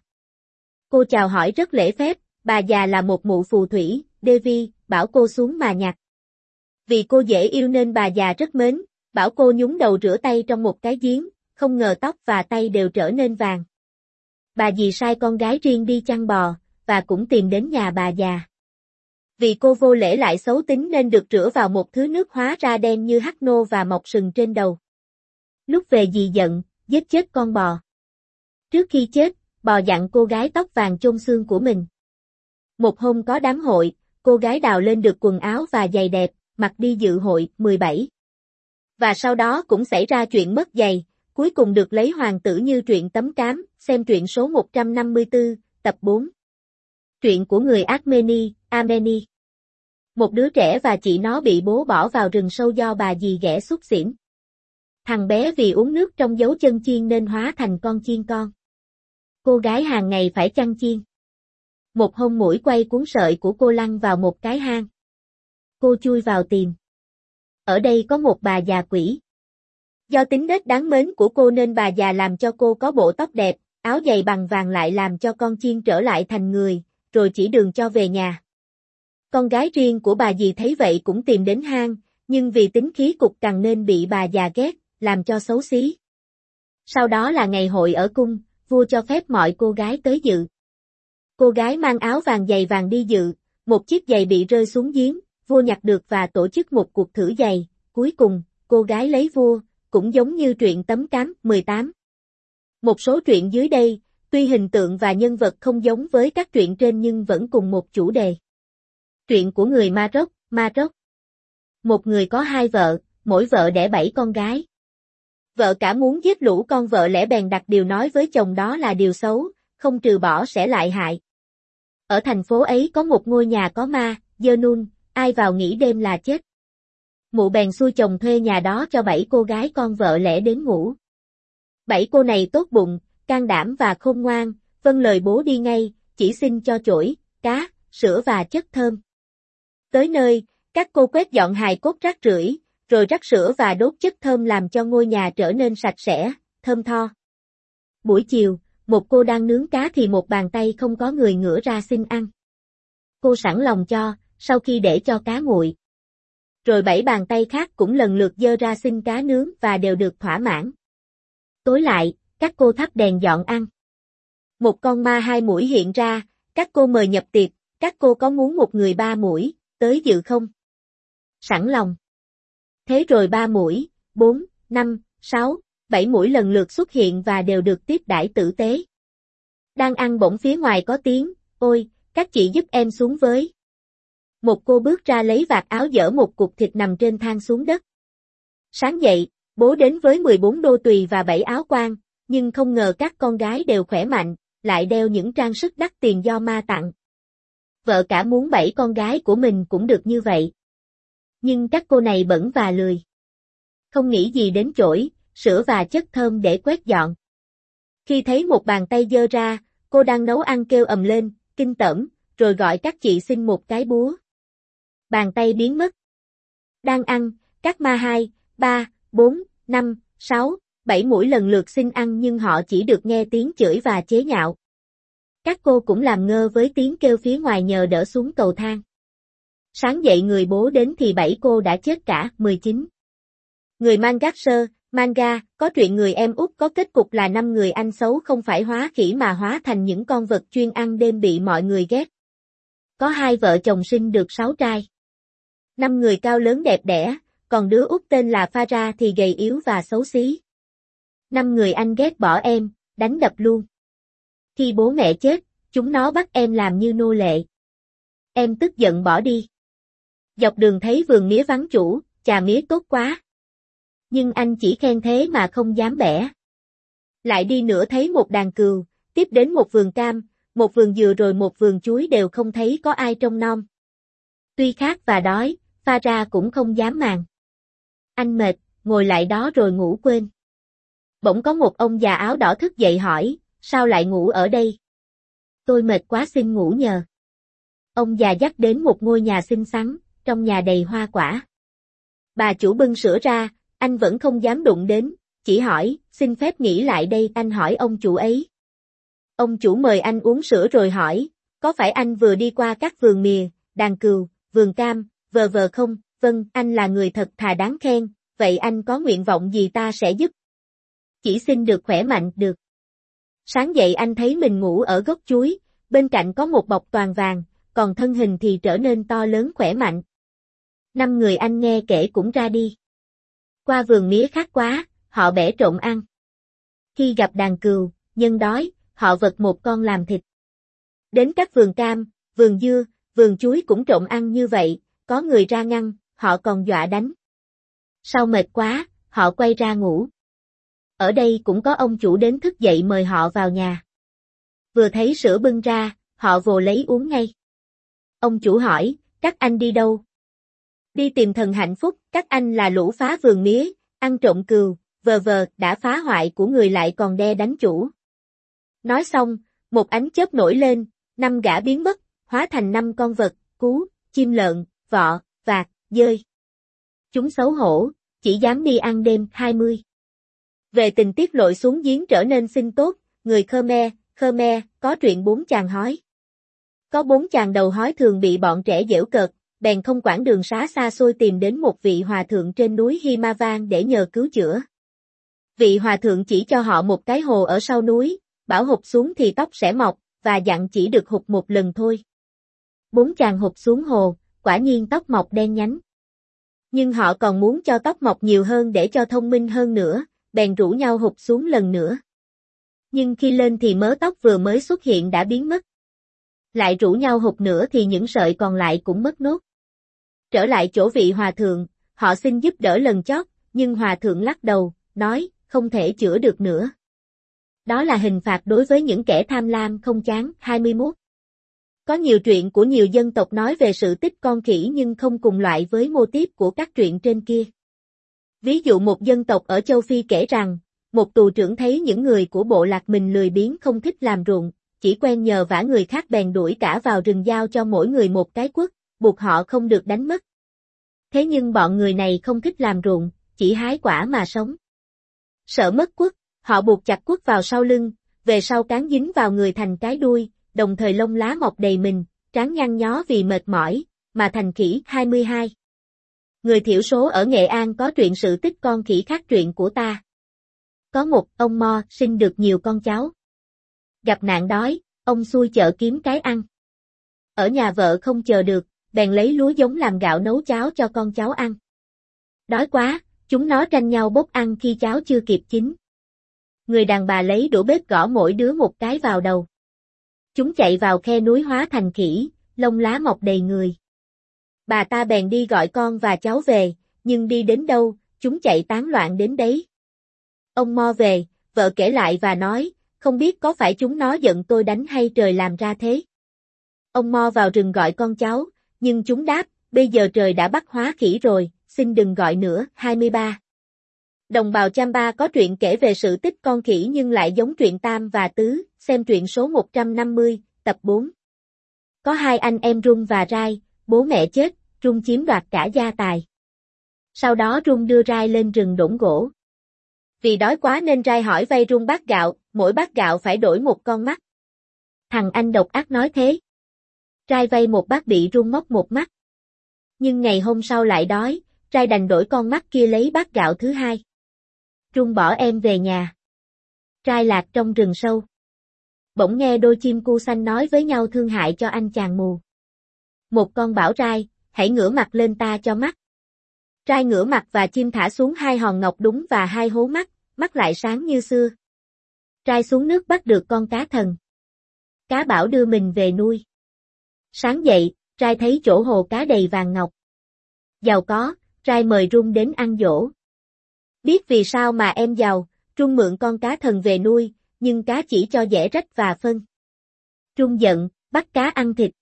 Cô chào hỏi rất lễ phép, bà già là một mụ phù thủy, Devi, bảo cô xuống mà nhặt. Vì cô dễ yêu nên bà già rất mến, bảo cô nhúng đầu rửa tay trong một cái giếng, không ngờ tóc và tay đều trở nên vàng. Bà dì sai con gái riêng đi chăn bò, và cũng tìm đến nhà bà già. Vì cô vô lễ lại xấu tính nên được rửa vào một thứ nước hóa ra đen như hắc nô và mọc sừng trên đầu. Lúc về dì giận, giết chết con bò. Trước khi chết, bò dặn cô gái tóc vàng chôn xương của mình. Một hôm có đám hội, cô gái đào lên được quần áo và giày đẹp, mặc đi dự hội. 17. Và sau đó cũng xảy ra chuyện mất giày, cuối cùng được lấy hoàng tử như truyện tấm cám, xem truyện số 154, tập 4. Truyện của người Armeni. Một đứa trẻ và chị nó bị bố bỏ vào rừng sâu do bà dì ghẻ xúc xỉn. Thằng bé vì uống nước trong dấu chân chiên nên hóa thành con chiên con. Cô gái hàng ngày phải chăn chiên. Một hôm muỗi quay cuốn sợi của cô lăn vào một cái hang. Cô chui vào tìm. Ở đây có một bà già quỷ. Do tính nết đáng mến của cô nên bà già làm cho cô có bộ tóc đẹp, áo giày bằng vàng lại làm cho con chiên trở lại thành người, rồi chỉ đường cho về nhà. Con gái riêng của bà dì thấy vậy cũng tìm đến hang, nhưng vì tính khí cục cằn nên bị bà già ghét, làm cho xấu xí. Sau đó là ngày hội ở cung, vua cho phép mọi cô gái tới dự. Cô gái mang áo vàng giày vàng đi dự, một chiếc giày bị rơi xuống giếng, vua nhặt được và tổ chức một cuộc thử giày, cuối cùng, cô gái lấy vua, cũng giống như truyện tấm cám. 18. Một số truyện dưới đây, tuy hình tượng và nhân vật không giống với các truyện trên nhưng vẫn cùng một chủ đề. Truyện của người Maroc, Maroc. Một người có hai vợ, mỗi vợ đẻ 7 con gái. Vợ cả muốn giết lũ con vợ lẽ bèn đặt điều nói với chồng đó là điều xấu, không trừ bỏ sẽ lại hại. Ở thành phố ấy có một ngôi nhà có ma, dơ nun, ai vào nghỉ đêm là chết. Mụ bèn xui chồng thuê nhà đó cho 7 cô gái con vợ lẽ đến ngủ. 7 cô này tốt bụng, can đảm và khôn ngoan, vâng lời bố đi ngay, chỉ xin cho chổi, cá, sữa và chất thơm. Tới nơi, các cô quét dọn hài cốt rác rưởi, rồi rắc sữa và đốt chất thơm làm cho ngôi nhà trở nên sạch sẽ, thơm tho. Buổi chiều, một cô đang nướng cá thì một bàn tay không có người ngửa ra xin ăn. Cô sẵn lòng cho, sau khi để cho cá nguội. Rồi 7 bàn tay khác cũng lần lượt giơ ra xin cá nướng và đều được thỏa mãn. Tối lại, các cô thắp đèn dọn ăn. Một con ma 2 mũi hiện ra, các cô mời nhập tiệc, các cô có muốn một người 3 mũi, tới dự không? Sẵn lòng. Thế rồi 3 mũi, 4, 5, 6, 7 mũi lần lượt xuất hiện và đều được tiếp đãi tử tế. Đang ăn bỗng phía ngoài có tiếng, ôi, các chị giúp em xuống với. Một cô bước ra lấy vạt áo dỡ một cục thịt nằm trên thang xuống đất. Sáng dậy, bố đến với 14 đô tùy và 7 áo quan, nhưng không ngờ các con gái đều khỏe mạnh, lại đeo những trang sức đắt tiền do ma tặng. Vợ cả muốn 7 con gái của mình cũng được như vậy. Nhưng các cô này bẩn và lười. Không nghĩ gì đến chổi, sữa và chất thơm để quét dọn. Khi thấy một bàn tay giơ ra, cô đang nấu ăn kêu ầm lên, kinh tởm, rồi gọi các chị xin một cái búa. Bàn tay biến mất. Đang ăn, các ma 2, 3, 4, 5, 6, 7 mũi lần lượt xin ăn nhưng họ chỉ được nghe tiếng chửi và chế nhạo. Các cô cũng làm ngơ với tiếng kêu phía ngoài nhờ đỡ xuống cầu thang. Sáng dậy người bố đến thì 7 cô đã chết cả, 19. Người manga, có truyện người em út có kết cục là 5 người anh xấu không phải hóa khỉ mà hóa thành những con vật chuyên ăn đêm bị mọi người ghét. Có 2 vợ chồng sinh được 6 trai. 5 người cao lớn đẹp đẽ, còn đứa út tên là Farah thì gầy yếu và xấu xí. 5 người anh ghét bỏ em, đánh đập luôn. Khi bố mẹ chết, chúng nó bắt em làm như nô lệ. Em tức giận bỏ đi. Dọc đường thấy vườn mía vắng chủ, chà mía tốt quá. Nhưng anh chỉ khen thế mà không dám bẻ. Lại đi nữa thấy một đàn cừu, tiếp đến một vườn cam, một vườn dừa rồi một vườn chuối đều không thấy có ai trông nom. Tuy khát và đói, Farah cũng không dám màng. Anh mệt, ngồi lại đó rồi ngủ quên. Bỗng có một ông già áo đỏ thức dậy hỏi, sao lại ngủ ở đây? Tôi mệt quá xin ngủ nhờ. Ông già dắt đến một ngôi nhà xinh xắn, trong nhà đầy hoa quả. Bà chủ bưng sữa ra, anh vẫn không dám đụng đến, chỉ hỏi, xin phép nghỉ lại đây anh hỏi ông chủ ấy. Ông chủ mời anh uống sữa rồi hỏi, có phải anh vừa đi qua các vườn mìa, đàn cừu, vườn cam, vờ không? Vâng, anh là người thật thà đáng khen, vậy anh có nguyện vọng gì ta sẽ giúp? Chỉ xin được khỏe mạnh, được. Sáng dậy anh thấy mình ngủ ở gốc chuối, bên cạnh có một bọc toàn vàng, còn thân hình thì trở nên to lớn khỏe mạnh. 5 người anh nghe kể cũng ra đi. Qua vườn mía khác quá, họ bẻ trộn ăn. Khi gặp đàn cừu, nhân đói, họ vật một con làm thịt. Đến các vườn cam, vườn dưa, vườn chuối cũng trộn ăn như vậy, có người ra ngăn, họ còn dọa đánh. Sau mệt quá, họ quay ra ngủ. Ở đây cũng có ông chủ đến thức dậy mời họ vào nhà. Vừa thấy sữa bưng ra, họ vồ lấy uống ngay. Ông chủ hỏi, các anh đi đâu? Đi tìm thần hạnh phúc, các anh là lũ phá vườn mía, ăn trộm cừu, đã phá hoại của người lại còn đe đánh chủ. Nói xong, một ánh chớp nổi lên, 5 gã biến mất, hóa thành 5 con vật, cú, chim lợn, vọ, vạc, dơi. Chúng xấu hổ, chỉ dám đi ăn đêm. 20. Về tình tiết lội xuống giếng trở nên xinh tốt, người Khmer, có truyện 4 chàng hói. Có 4 chàng đầu hói thường bị bọn trẻ giễu cợt, bèn không quản đường xá xa xôi tìm đến một vị hòa thượng trên núi Himavan để nhờ cứu chữa. Vị hòa thượng chỉ cho họ một cái hồ ở sau núi, bảo hụt xuống thì tóc sẽ mọc, và dặn chỉ được hụt một lần thôi. 4 chàng hụt xuống hồ, quả nhiên tóc mọc đen nhánh. Nhưng họ còn muốn cho tóc mọc nhiều hơn để cho thông minh hơn nữa, bèn rủ nhau hụt xuống lần nữa. Nhưng khi lên thì mớ tóc vừa mới xuất hiện đã biến mất. Lại rủ nhau hụt nữa thì những sợi còn lại cũng mất nốt. Trở lại chỗ vị hòa thượng, họ xin giúp đỡ lần chót, nhưng hòa thượng lắc đầu, nói, không thể chữa được nữa. Đó là hình phạt đối với những kẻ tham lam không chán. 21. Có nhiều truyện của nhiều dân tộc nói về sự tích con khỉ nhưng không cùng loại với mô típ của các truyện trên kia. Ví dụ một dân tộc ở châu Phi kể rằng, một tù trưởng thấy những người của bộ lạc mình lười biếng không thích làm ruộng, chỉ quen nhờ vả người khác bèn đuổi cả vào rừng giao cho mỗi người một cái quất, buộc họ không được đánh mất. Thế nhưng bọn người này không thích làm ruộng, chỉ hái quả mà sống. Sợ mất quất, họ buộc chặt quất vào sau lưng, về sau cán dính vào người thành cái đuôi, đồng thời lông lá mọc đầy mình, trán nhăn nhó vì mệt mỏi, mà thành khỉ. 22. Người thiểu số ở Nghệ An có truyện sự tích con khỉ khác truyện của ta. Có một ông Mo sinh được nhiều con cháu. Gặp nạn đói, ông xuôi chợ kiếm cái ăn. Ở nhà vợ không chờ được, bèn lấy lúa giống làm gạo nấu cháo cho con cháu ăn. Đói quá, chúng nó tranh nhau bốc ăn khi cháo chưa kịp chín. Người đàn bà lấy đũa bếp gõ mỗi đứa một cái vào đầu. Chúng chạy vào khe núi hóa thành khỉ, lông lá mọc đầy người. Bà ta bèn đi gọi con và cháu về, nhưng đi đến đâu, chúng chạy tán loạn đến đấy. Ông Mo về, vợ kể lại và nói, không biết có phải chúng nó giận tôi đánh hay trời làm ra thế. Ông Mo vào rừng gọi con cháu, nhưng chúng đáp, bây giờ trời đã bắt hóa khỉ rồi, xin đừng gọi nữa. 23. Đồng bào Chamba có truyện kể về sự tích con khỉ nhưng lại giống truyện Tam và Tứ, xem truyện số 150, tập 4. Có hai anh em Rung và Rai, bố mẹ chết, Rung chiếm đoạt cả gia tài. Sau đó Rung đưa Rai lên rừng đốn gỗ. Vì đói quá nên Rai hỏi vay Rung bát gạo, mỗi bát gạo phải đổi một con mắt. Thằng anh độc ác nói thế. Rai vay một bát bị Rung móc một mắt. Nhưng ngày hôm sau lại đói, Rai đành đổi con mắt kia lấy bát gạo thứ hai. Rung bỏ em về nhà. Rai lạc trong rừng sâu. Bỗng nghe đôi chim cu xanh nói với nhau thương hại cho anh chàng mù. Một con bảo Rai, hãy ngửa mặt lên ta cho mắt. Rai ngửa mặt và chim thả xuống hai hòn ngọc đúng và hai hố mắt, mắt lại sáng như xưa. Rai xuống nước bắt được con cá thần. Cá bảo đưa mình về nuôi. Sáng dậy, Rai thấy chỗ hồ cá đầy vàng ngọc. Giàu có, Rai mời Rung đến ăn dỗ. Biết vì sao mà em giàu, Rung mượn con cá thần về nuôi, nhưng cá chỉ cho dẻ rách và phân. Rung giận, bắt cá ăn thịt.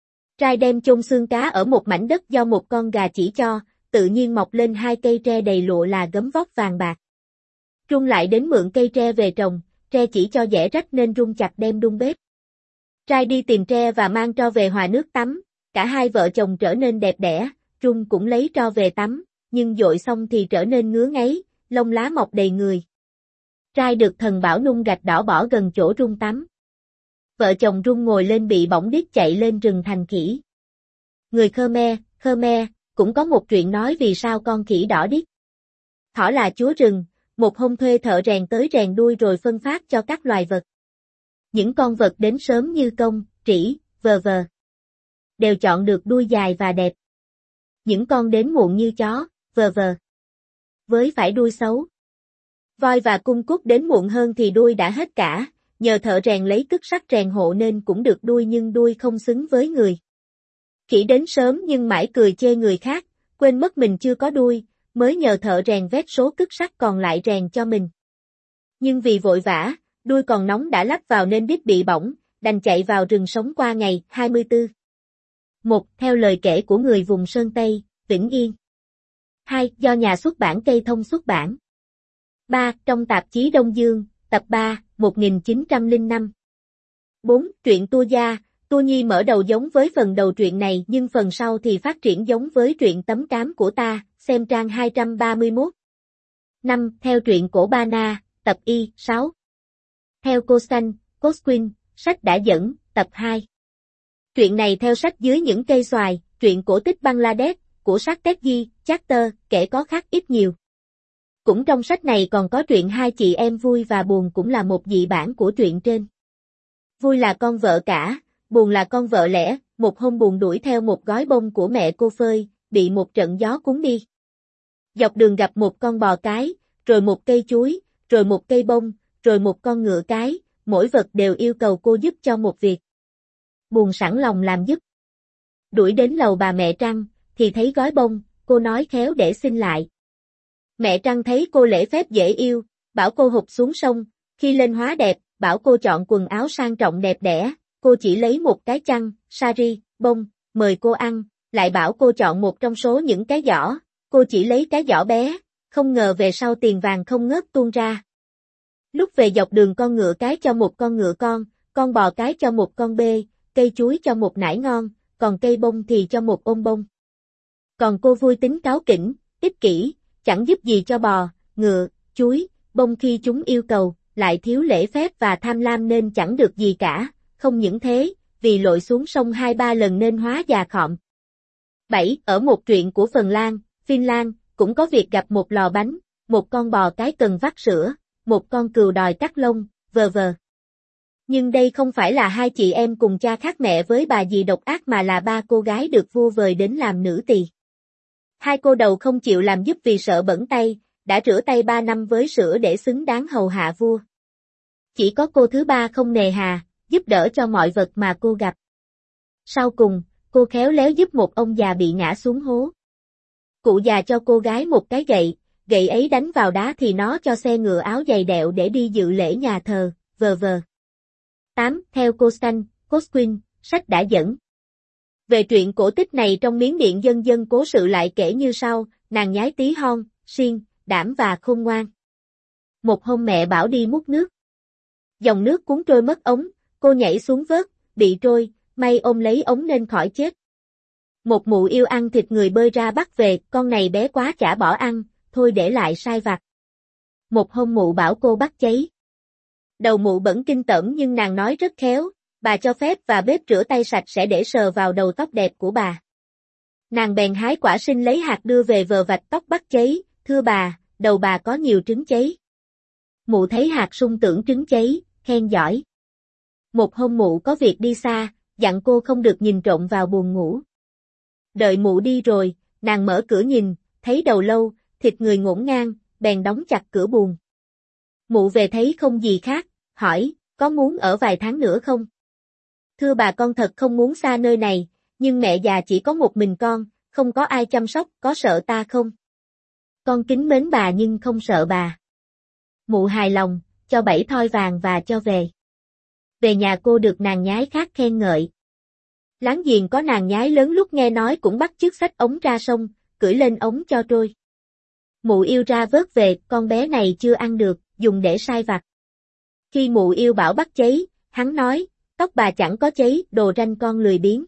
Rai đem chôn xương cá ở một mảnh đất do một con gà chỉ cho, tự nhiên mọc lên hai cây tre đầy lụa là gấm vóc vàng bạc. Rung lại đến mượn cây tre về trồng, tre chỉ cho dẻ rách nên Rung chặt đem đun bếp. Rai đi tìm tre và mang tro về hòa nước tắm, cả hai vợ chồng trở nên đẹp đẽ, Rung cũng lấy tro về tắm, nhưng dội xong thì trở nên ngứa ngáy, lông lá mọc đầy người. Rai được thần bảo nung gạch đỏ bỏ gần chỗ Rung tắm. Vợ chồng Rung ngồi lên bị bỏng điếc chạy lên rừng thành khỉ. Người Khmer, cũng có một truyện nói vì sao con khỉ đỏ điếc. Thỏ là chúa rừng, một hôm thuê thợ rèn tới rèn đuôi rồi phân phát cho các loài vật. Những con vật đến sớm như công, trĩ, vờ, đều chọn được đuôi dài và đẹp. Những con đến muộn như chó, vờ, với phải đuôi xấu. Voi và cung cút đến muộn hơn thì đuôi đã hết cả, nhờ thợ rèn lấy cứt sắt rèn hộ nên cũng được đuôi nhưng đuôi không xứng với người. Khỉ đến sớm nhưng mãi cười chê người khác, quên mất mình chưa có đuôi, mới nhờ thợ rèn vét số cứt sắt còn lại rèn cho mình. Nhưng vì vội vã, đuôi còn nóng đã lắp vào nên đít bị bỏng, đành chạy vào rừng sống qua ngày. 24. 1. Theo lời kể của người vùng Sơn Tây, Vĩnh Yên. 2. Do nhà xuất bản Cây Thông xuất bản. 3. Trong tạp chí Đông Dương, tập 3, 1905. 4. Truyện Tua Gia, Tua Nhi mở đầu giống với phần đầu truyện này nhưng phần sau thì phát triển giống với truyện Tấm Cám của ta, xem trang 231. 5. Theo truyện Cổ Ba Na, tập Y, 6. Theo Costan, Cosquin, sách đã dẫn, tập 2. Truyện này theo sách Dưới những cây xoài, truyện cổ tích Bangladesh, của Satyajit Chhatter, kể có khác ít nhiều. Cũng trong sách này còn có truyện Hai chị em Vui và Buồn cũng là một dị bản của truyện trên. Vui là con vợ cả, Buồn là con vợ lẽ, một hôm Buồn đuổi theo một gói bông của mẹ cô phơi, bị một trận gió cuốn đi. Dọc đường gặp một con bò cái, rồi một cây chuối, rồi một cây bông, rồi một con ngựa cái, mỗi vật đều yêu cầu cô giúp cho một việc. Buồn sẵn lòng làm giúp. Đuổi đến lầu bà mẹ Trăng, thì thấy gói bông, cô nói khéo để xin lại. Mẹ Trăng thấy cô lễ phép dễ yêu, bảo cô hụt xuống sông, khi lên hóa đẹp, bảo cô chọn quần áo sang trọng đẹp đẽ, cô chỉ lấy một cái chăn, sari, bông, mời cô ăn, lại bảo cô chọn một trong số những cái giỏ, cô chỉ lấy cái giỏ bé, không ngờ về sau tiền vàng không ngớt tuôn ra. Lúc về dọc đường con ngựa cái cho một con ngựa con bò cái cho một con bê, cây chuối cho một nải ngon, còn cây bông thì cho một ôm bông. Còn cô vui tính cáu kỉnh, ích kỷ, chẳng giúp gì cho bò, ngựa, chuối, bông khi chúng yêu cầu, lại thiếu lễ phép và tham lam nên chẳng được gì cả, không những thế, vì lội xuống sông 2-3 lần nên hóa già khọm. 7. Ở một truyện của Phần Lan, Finland, cũng có việc gặp một lò bánh, một con bò cái cần vắt sữa, một con cừu đòi cắt lông, v.v. Nhưng đây không phải là hai chị em cùng cha khác mẹ với bà dì độc ác mà là ba cô gái được vua vời đến làm nữ tỳ. Hai cô đầu không chịu làm giúp vì sợ bẩn tay, đã rửa tay 3 năm với sữa để xứng đáng hầu hạ vua. Chỉ có cô thứ ba không nề hà, giúp đỡ cho mọi vật mà cô gặp. Sau cùng, cô khéo léo giúp một ông già bị ngã xuống hố. Cụ già cho cô gái một cái gậy ấy đánh vào đá thì nó cho xe ngựa áo giày đẹo để đi dự lễ nhà thờ, v.v. 8. Theo Costan, Cosquin, sách đã dẫn. Về truyện cổ tích này trong Miến Điện dân dân cố sự lại kể như sau, nàng nhái tí hon, siêng, đảm và khôn ngoan. Một hôm mẹ bảo đi múc nước. Dòng nước cuốn trôi mất ống, cô nhảy xuống vớt, bị trôi, may ôm lấy ống nên khỏi chết. Một mụ yêu ăn thịt người bơi ra bắt về, con này bé quá chả bỏ ăn, thôi để lại sai vặt. Một hôm mụ bảo cô bắt cháy. Đầu mụ bẩn kinh tởm nhưng nàng nói rất khéo, bà cho phép và bếp rửa tay sạch sẽ để sờ vào đầu tóc đẹp của bà. Nàng bèn hái quả sinh lấy hạt đưa về vờ vạch tóc bắt cháy, thưa bà, đầu bà có nhiều trứng cháy. Mụ thấy hạt sung tưởng trứng cháy, khen giỏi. Một hôm mụ có việc đi xa, dặn cô không được nhìn trộm vào buồng ngủ. Đợi mụ đi rồi, nàng mở cửa nhìn, thấy đầu lâu, thịt người ngổn ngang, bèn đóng chặt cửa buồng. Mụ về thấy không gì khác, hỏi, có muốn ở vài tháng nữa không? Thưa bà con thật không muốn xa nơi này, nhưng mẹ già chỉ có một mình con, không có ai chăm sóc, có sợ ta không? Con kính mến bà nhưng không sợ bà. Mụ hài lòng, cho 7 thoi vàng và cho về. Về nhà cô được nàng nhái khác khen ngợi. Láng giềng có nàng nhái lớn lúc nghe nói cũng bắt chước xách ống ra sông, cưỡi lên ống cho trôi. Mụ yêu ra vớt về, con bé này chưa ăn được, dùng để sai vặt. Khi mụ yêu bảo bắt cháy, hắn nói, tóc bà chẳng có cháy, đồ ranh con lười biếng.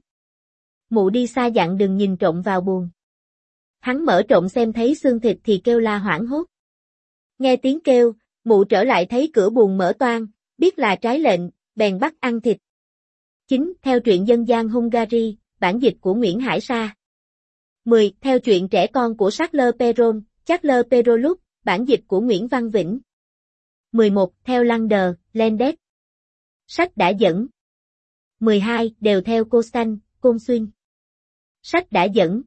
Mụ đi xa dặn đừng nhìn trộm vào buồng. Hắn mở trộm xem thấy xương thịt thì kêu la hoảng hốt. Nghe tiếng kêu, mụ trở lại thấy cửa buồng mở toang, biết là trái lệnh, bèn bắt ăn thịt. 9. Theo truyện dân gian Hungary, bản dịch của Nguyễn Hải Sa. 10. Theo truyện trẻ con của Charles Perrault, Charles Perrault, bản dịch của Nguyễn Văn Vĩnh. 11. Theo Lander, Landet. Sách đã dẫn. 12. Đều theo Costan, Consuin. Sách đã dẫn.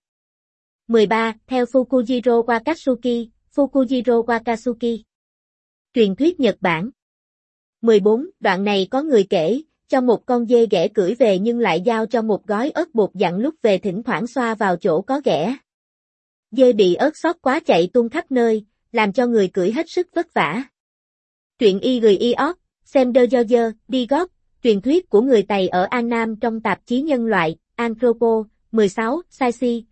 13. Theo Fukujiro Wakatsuki, Fukujiro Wakatsuki. Truyền thuyết Nhật Bản. 14. Đoạn này có người kể, cho một con dê ghẻ cưỡi về nhưng lại giao cho một gói ớt bột dặn lúc về thỉnh thoảng xoa vào chỗ có ghẻ. Dê bị ớt xót quá chạy tung khắp nơi, làm cho người cưỡi hết sức vất vả. Truyện Y Gửi Iot, xem đơ do dơ, đi góp, truyền thuyết của người Tày ở An Nam trong tạp chí Nhân loại, Anthropo, 16, Saisi,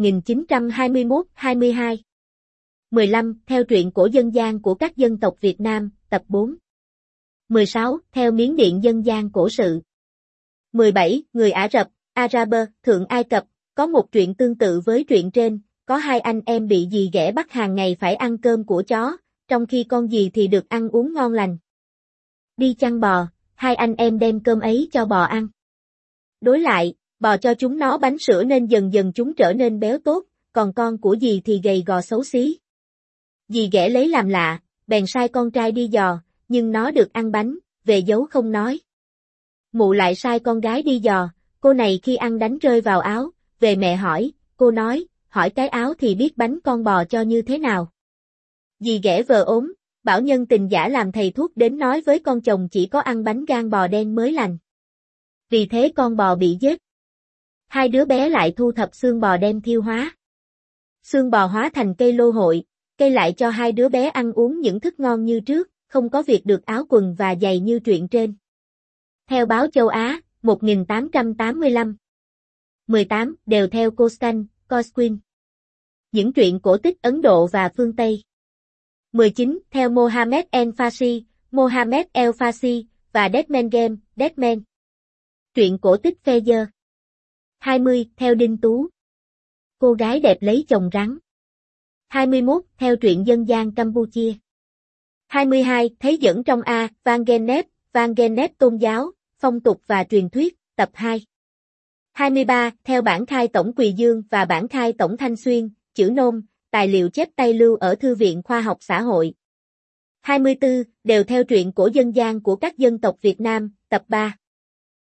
1921-22. 15. Theo truyện cổ dân gian của các dân tộc Việt Nam, tập 4. 16. Theo Miến Điện dân gian cổ sự. 17. Người Ả Rập, Araber, Thượng Ai Cập, có một truyện tương tự với truyện trên, có hai anh em bị dì ghẻ bắt hàng ngày phải ăn cơm của chó, trong khi con dì thì được ăn uống ngon lành. Đi chăn bò, hai anh em đem cơm ấy cho bò ăn. Đối lại, bò cho chúng nó bánh sữa nên dần dần chúng trở nên béo tốt, còn con của dì thì gầy gò xấu xí. Dì ghẻ lấy làm lạ, bèn sai con trai đi dò, nhưng nó được ăn bánh, về giấu không nói. Mụ lại sai con gái đi dò, cô này khi ăn đánh rơi vào áo, về mẹ hỏi, cô nói, hỏi cái áo thì biết bánh con bò cho như thế nào. Dì ghẻ vờ ốm, bảo nhân tình giả làm thầy thuốc đến nói với con chồng chỉ có ăn bánh gan bò đen mới lành. Vì thế con bò bị giết. Hai đứa bé lại thu thập xương bò đem thiêu hóa. Xương bò hóa thành cây lô hội, cây lại cho hai đứa bé ăn uống những thức ngon như trước, không có việc được áo quần và giày như truyện trên. Theo báo Châu Á, 1885. 18. Đều theo Costan, Cosquin. Những truyện cổ tích Ấn Độ và phương Tây. 19. Theo Mohammed El-Fassi, Mohammed El-Fassi, và Deadman Game, Deadman. Truyện cổ tích Feather. 20. Theo Đinh Tú. Cô gái đẹp lấy chồng rắn. 21. Theo truyện dân gian Campuchia. 22. Thấy dẫn trong A, Van Genep tôn giáo, phong tục và truyền thuyết, tập 2. 23. Theo bản khai tổng Quỳ Dương và bản khai tổng Thanh Xuyên, chữ nôm, tài liệu chép tay lưu ở Thư viện Khoa học Xã hội. 24. Đều theo truyện cổ dân gian của các dân tộc Việt Nam, tập 3.